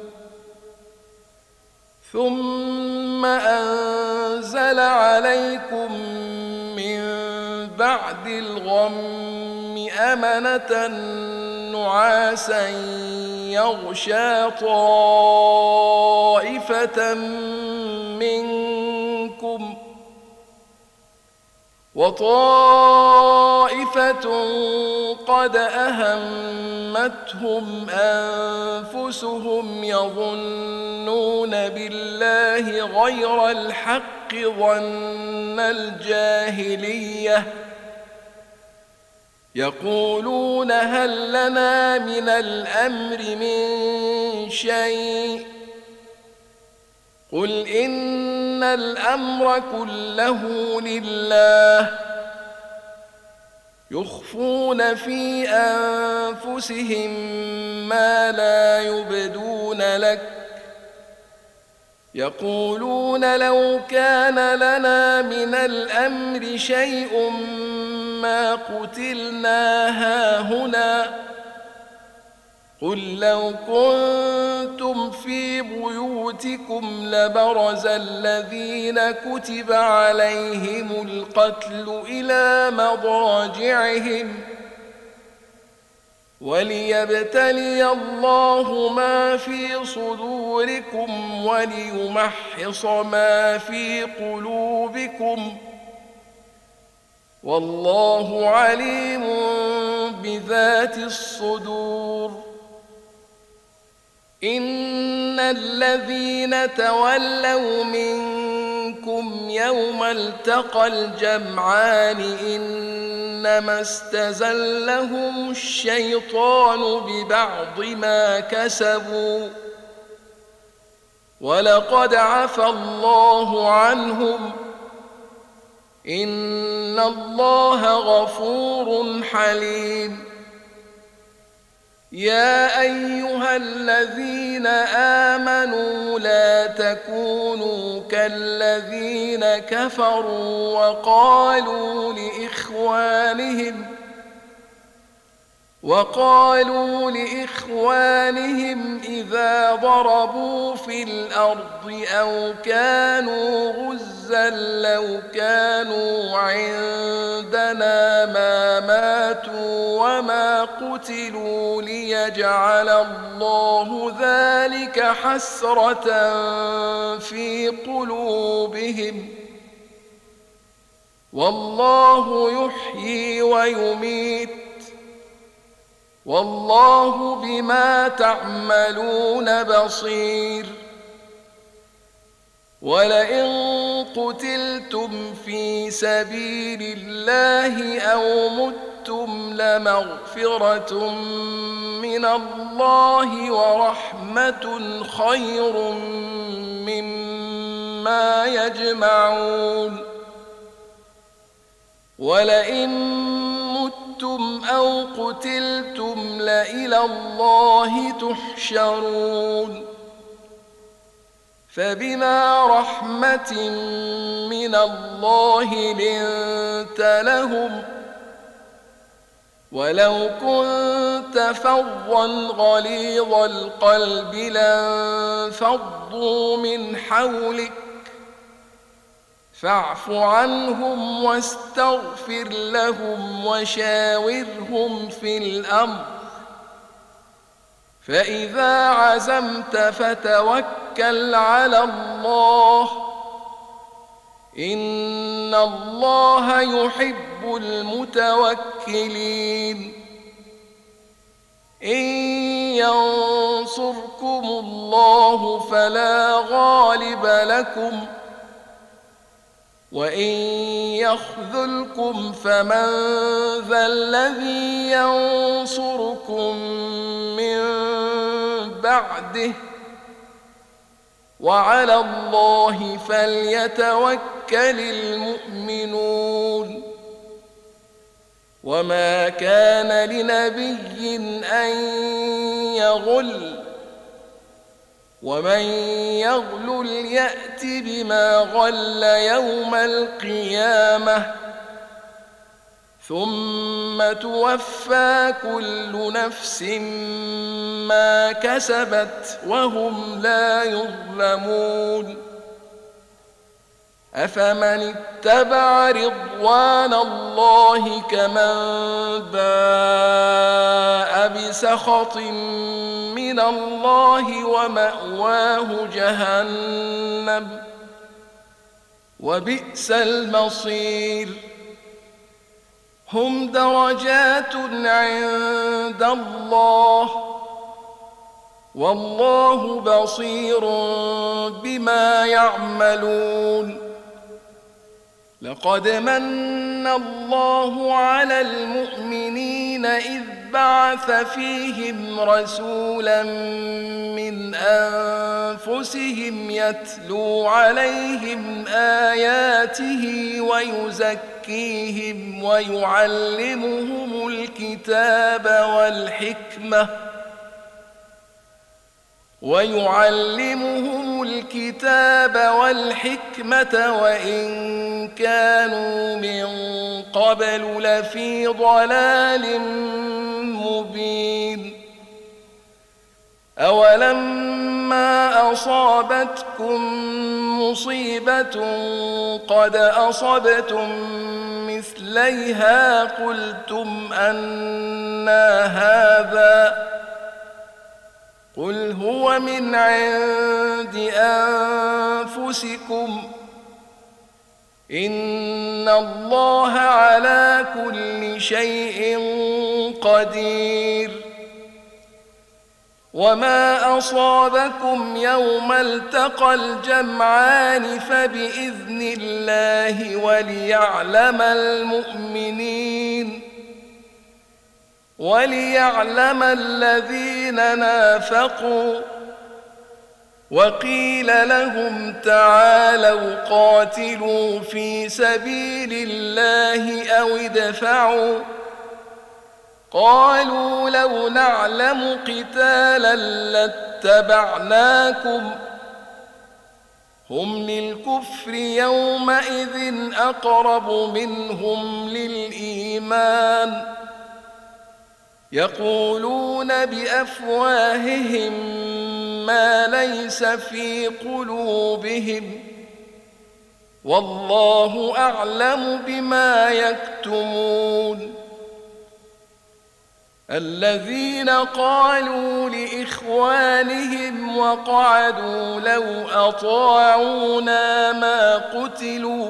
ثم أنزل عليكم من بعد الغم أمنة نعاسا يغشى طائفة منكم وطائفة قد أهمتهم أنفسهم يظنون بالله غير الحق ظن الجاهلية يقولون هل لنا من الأمر من شيء قل إن الأمر كله لله يخفون في أنفسهم ما لا يبدون لك يقولون لو كان لنا من الأمر شيء ما قتلنا هاهنا قل لو كنتم في بيوتكم لبرز الذين كتب عليهم القتل إلى مضاجعهم وليبتلي الله ما في صدوركم وليمحص ما في قلوبكم والله عليم بذات الصدور إن الذين تولوا منكم يوم التقى الجمعان إنما استزلهم الشيطان ببعض ما كسبوا ولقد عفى الله عنهم إن الله غفور حليم يا أيها الذين آمنوا لا تكونوا كالذين كفروا وقالوا لإخوانهم وقالوا لإخوانهم إذا ضربوا في الأرض أو كانوا غزا لو كانوا عندنا ما ماتوا وما قتلوا ليجعل الله ذلك حسرة في قلوبهم والله يحيي ويميت والله بما تعملون بصير ولئن قتلتم في سبيل الله أو متم لمغفرة من الله ورحمة خير مما يجمعون ولئن متم أو قتلتم لإلى الله تحشرون فبما رحمة من الله لنت لهم ولو كنت فظا غليظ القلب لانفضوا من حولك فاعف عنهم واستغفر لهم وشاورهم في الأمر فإذا عزمت فتوكل على الله إن الله يحب المتوكلين إن ينصركم الله فلا غالب لكم وإن يخذلكم فمن ذا الذي ينصركم من بعده وعلى الله فليتوكل المؤمنون وما كان لنبي أن يغل ومن يغلل يأت بما غل يوم القيامة ثم توفى كل نفس ما كسبت وهم لا يظلمون أفمن اتبع رضوان الله كمن باء بسخط من الله ومأواه جهنم وبئس المصير هم درجات عند الله والله بصير بما يعملون لقد من الله على المؤمنين إذ بعث فيهم رسولا من أنفسهم يتلو عليهم آياته ويزكيهم ويعلمهم الكتاب والحكمة ويعلمهم الكتاب والحكمة وإن كانوا من قبل لفي ضلال مبين أولما أصابتكم مصيبة قد أصبتم مثليها قلتم أنى هذا قل هو من عند أنفسكم إن الله على كل شيء قدير وما أصابكم يوم التقى الجمعان فبإذن الله وليعلم المؤمنين وليعلم الذين نافقوا وقيل لهم تعالوا قاتلوا في سبيل الله أو ادفعوا قالوا لو نعلم قتالا لاتبعناكم هم للكفر يومئذ أقرب منهم للإيمان يقولون بأفواههم ما ليس في قلوبهم والله أعلم بما يكتمون. الذين قالوا لإخوانهم وقعدوا لو أطاعونا ما قتلوا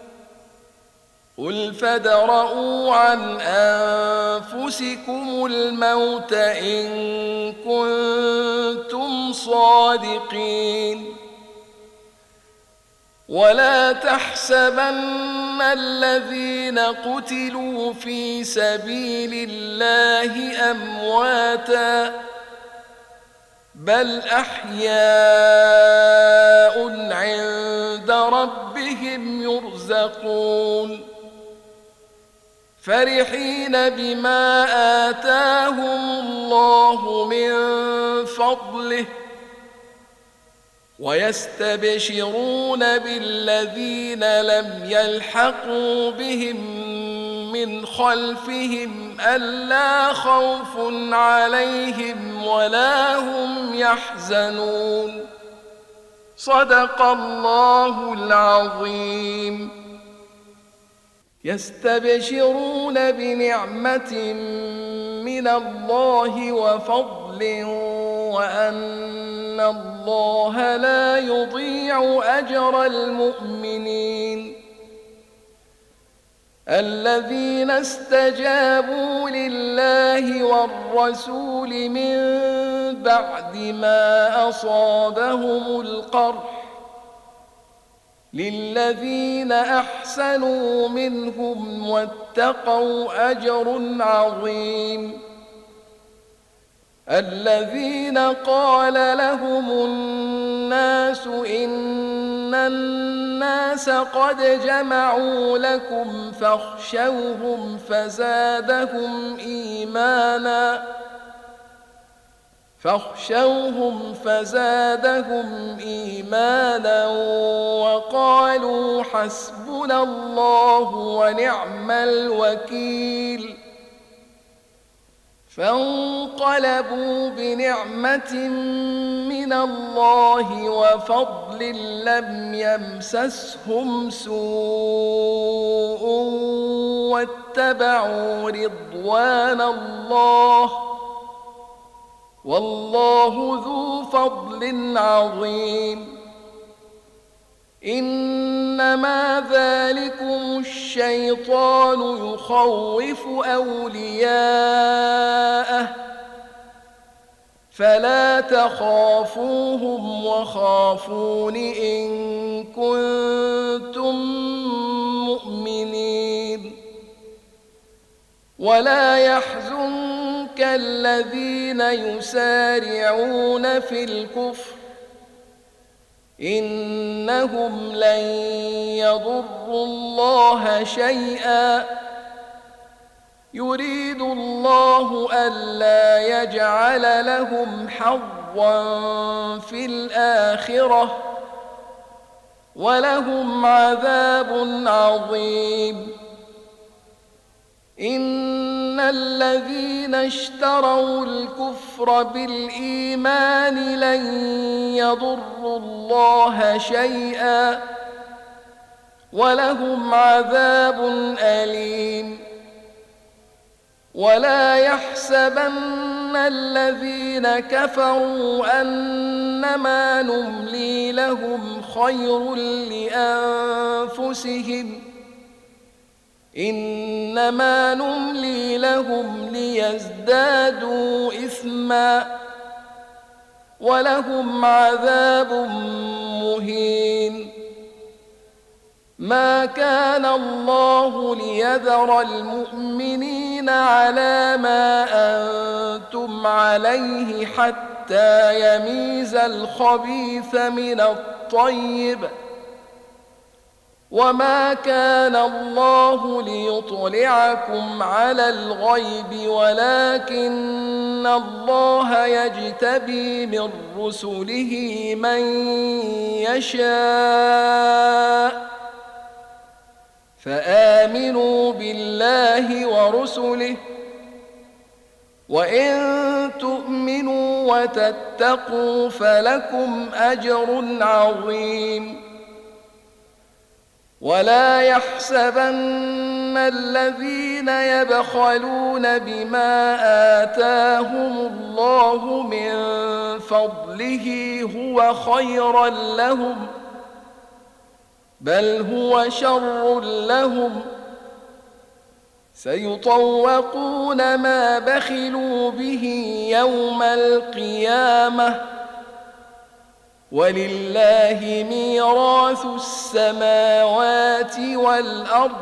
قل فادرءوا عن أنفسكم الموت إن كنتم صادقين. ولا تحسبن الذين قتلوا في سبيل الله أمواتا بل أحياء عند ربهم يرزقون فرحين بما آتاهم الله من فضله ويستبشرون بالذين لم يلحقوا بهم من خلفهم ألا خوف عليهم ولا هم يحزنون. صدق الله العظيم. يستبشرون بنعمة من الله وفضل وأن الله لا يضيع أجر المؤمنين. الذين استجابوا لله والرسول من بعد ما أصابهم القرح للذين أحسنوا منهم واتقوا أجر عظيم. الذين قال لهم الناس إن الناس قد جمعوا لكم فاخشوهم فزادهم إيمانا فاخشوهم فزادهم إيمانا وقالوا حسبنا الله ونعم الوكيل. فانقلبوا بنعمة من الله وفضل لم يمسسهم سوء واتبعوا رضوان الله والله ذو فضل عظيم. إنما ذلكم الشيطان يخوف أولياءه فلا تخافوهم وخافون إن كنتم مؤمنين. ولا يحزنك الذين يسارعون في الكفر إنهم لن يضروا الله شيئا يريد الله ألا يجعل لهم حظا في الآخرة ولهم عذاب عظيم. إن الذين اشتروا الكفر بالإيمان لن يضروا الله شيئا ولهم عذاب أليم. ولا يحسبن الذين كفروا أنما نملي لهم خير لأنفسهم إنما نملي لهم ليزدادوا إثما ولهم عذاب مهين. ما كان الله ليذر المؤمنين على ما أنتم عليه حتى يميز الخبيث من الطيب وما كان الله ليطلعكم على الغيب ولكن الله يجتبي من رسله من يشاء فآمنوا بالله ورسله وإن تؤمنوا وتتقوا فلكم أجر عظيم. ولا يحسبن الذين يبخلون بما آتاهم الله من فضله هو خيرا لهم، بل هو شر لهم، سيطوقون ما بخلوا به يوم القيامة، ولله ميراث السماوات والأرض،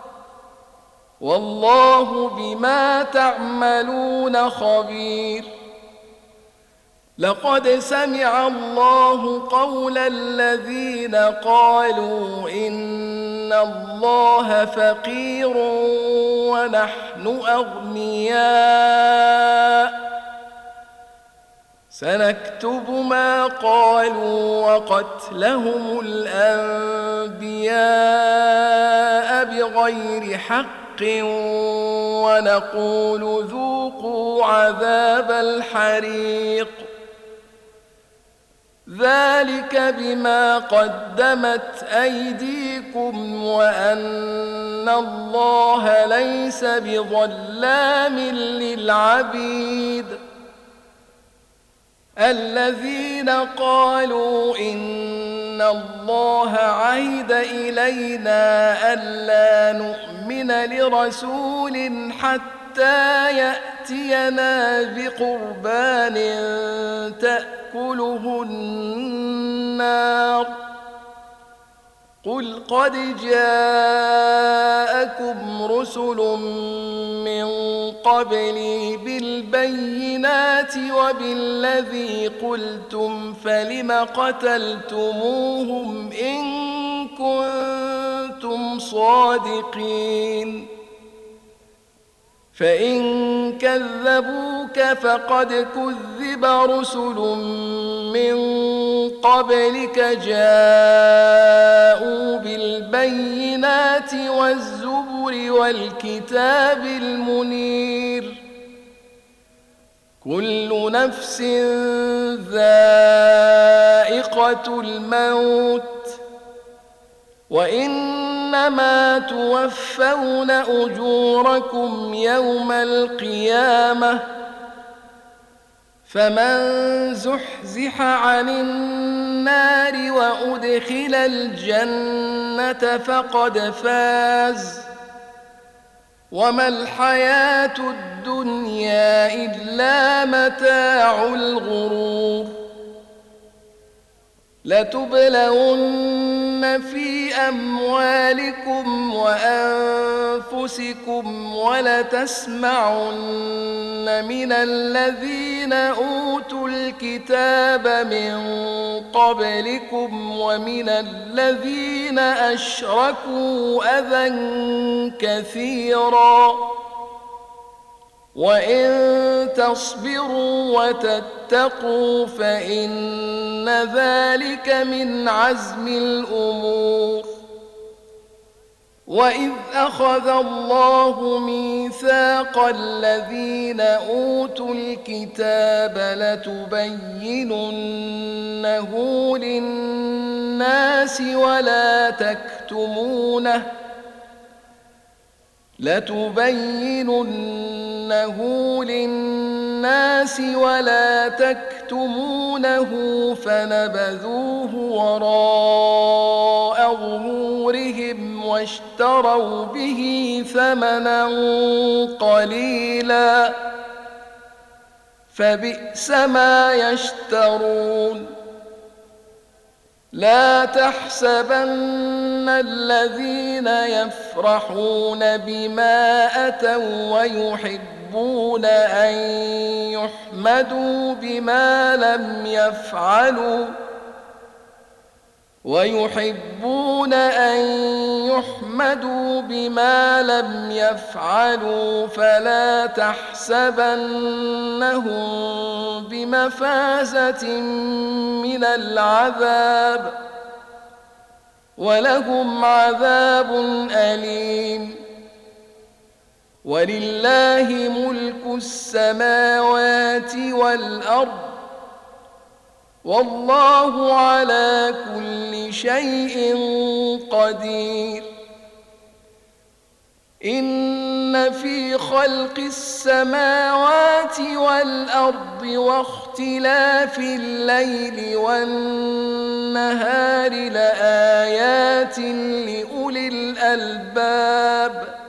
والله بما تعملون خبير. لقد سمع الله قول الذين قالوا إن الله فقير ونحن أغنياء، سنكتب ما قالوا وقتلهم الأنبياء بغير حق ونقول ذوقوا عذاب الحريق، ذلك بما قدمت أيديكم وأن الله ليس بظلام للعبيد. الذين قالوا إن الله عهد إلينا ألا نؤمن لرسول حتى يأتينا بقربان تأكله النار، قل قد جاءكم رسل من قبلي بالبينات وبالذي قلتم فلم قتلتموهم إن كنتم صادقين؟ فإن كذبوك فقد كذب رسل من قبلك جاءوا بالبينات والزبر والكتاب المنير، كل نفس ذائقة الموت، وإنما توفون أجوركم يوم القيامة، فمن زحزح عن النار وأدخل الجنة فقد فاز، وما الحياة الدنيا إلا متاع الغرور. لتبلون في أموالكم وأنفسكم ولتسمعن من الذين أوتوا الكتاب من قبلكم ومن الذين أشركوا أذى كثيرا، وإن تصبروا وتتقوا فإن ذلك من عزم الأمور. وإذ أخذ الله ميثاق الذين أوتوا الكتاب لتبيننه للناس ولا تكتمونه لتبيننه للناس ولا تكتمونه فنبذوه وراء ظهورهم واشتروا به ثمنا قليلا، فبئس ما يشترون. لا تحسبن الذين يفرحون بما أتوا ويحبون أن يحمدوا بما لم يفعلوا ويحبون أن يحمدوا بما لم يفعلوا فلا تحسبنهم بمفازة من العذاب، ولهم عذاب أليم. ولله ملك السماوات والأرض والله على كل شيء قدير. إن في خلق السماوات والأرض واختلاف الليل والنهار لآيات لأولي الألباب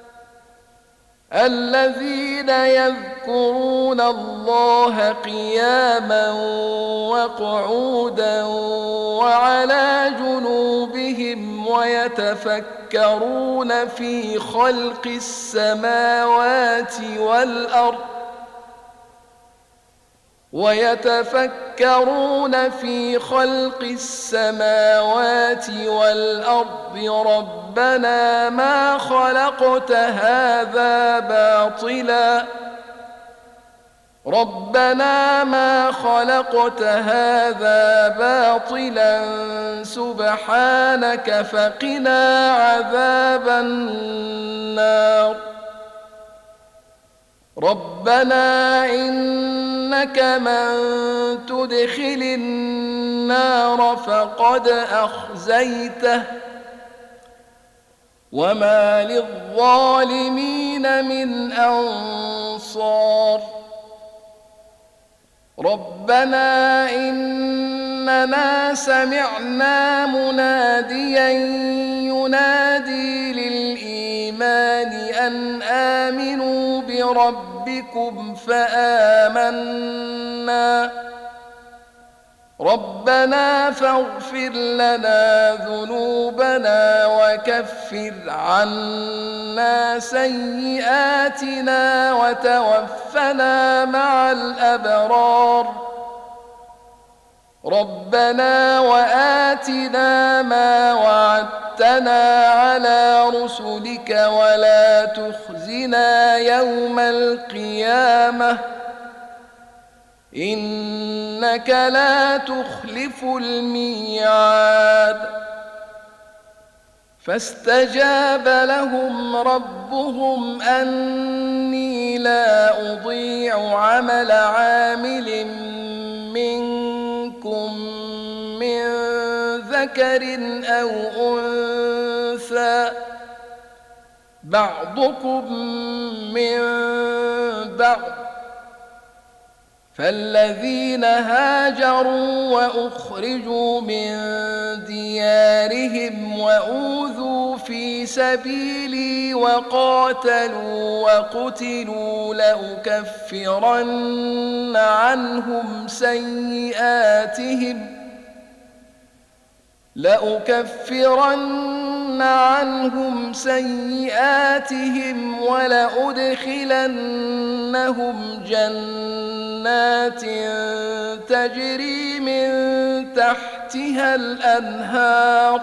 الذين يذكرون الله قياما وقعودا وعلى جنوبهم ويتفكرون في خلق السماوات والأرض ويتفكرون في خلق السماوات والأرض ربنا ما خلقت هذا باطلا ربنا ما خلقت هذا باطلا سبحانك فقنا عذاب النار. ربنا إنك من تدخل النار فقد أخزيته وما للظالمين من أنصار. ربنا إننا سمعنا مناديا ينادي للإيمان أن آمنوا بربكم فآمنا ربنا فاغفر لنا ذنوبنا وكفر عنا سيئاتنا وتوفنا مع الأبرار. ربنا وآتنا ما وعدتنا على رسلك ولا تخزنا يوم القيامة إنك لا تخلف الميعاد. فاستجاب لهم ربهم أني لا أضيع عمل عامل منكم من ذكر أو أنثى بعضكم من بعض فالذين هاجروا وأخرجوا من ديارهم وأوذوا في سبيلي وقاتلوا وقتلوا لأكفرن عنهم سيئاتهم لأكفرن عنهم سيئاتهم ولأدخلنهم جنات تجري من تحتها الأنهار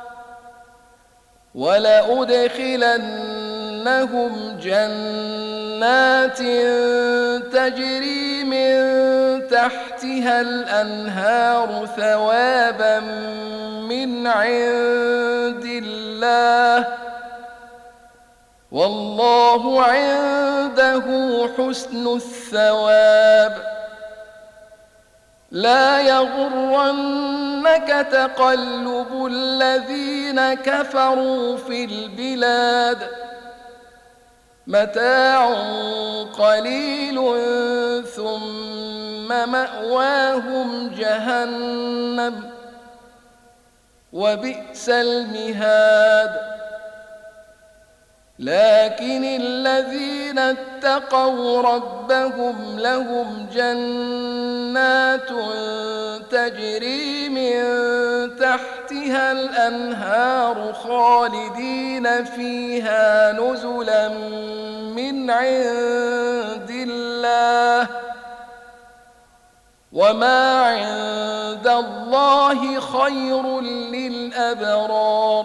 ولأدخلنهم جنات تجري من تحتها الأنهار ثوابا من عند الله والله عنده حسن الثواب. لا يغرنك تقلب الذين كفروا في البلاد متاع قليل ثم مأواهم جهنم وبئس المهاد. لكن الذين اتقوا ربهم لهم جنات تجري من تحتها الأنهار خالدين فيها نزلا من عند الله وما عند الله خير للأبرار.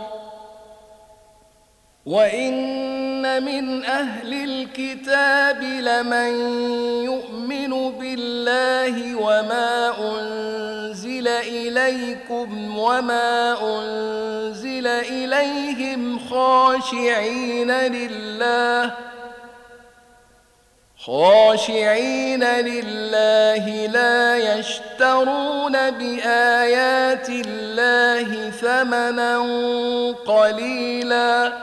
وإن من أهل الكتاب لمن يؤمن بالله وما أنزل إليكم وما أنزل إليهم خاشعين لله خاشعين لله لا يشترون بآيات الله ثمنا قليلا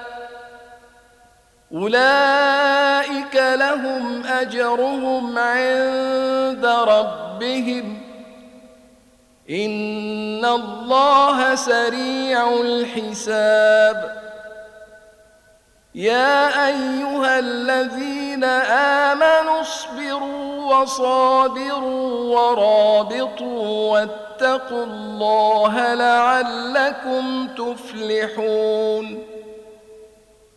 أولئك لهم أجرهم عند ربهم إن الله سريع الحساب يا أيها الذين آمنوا اصبروا وصابروا ورابطوا واتقوا الله لعلكم تفلحون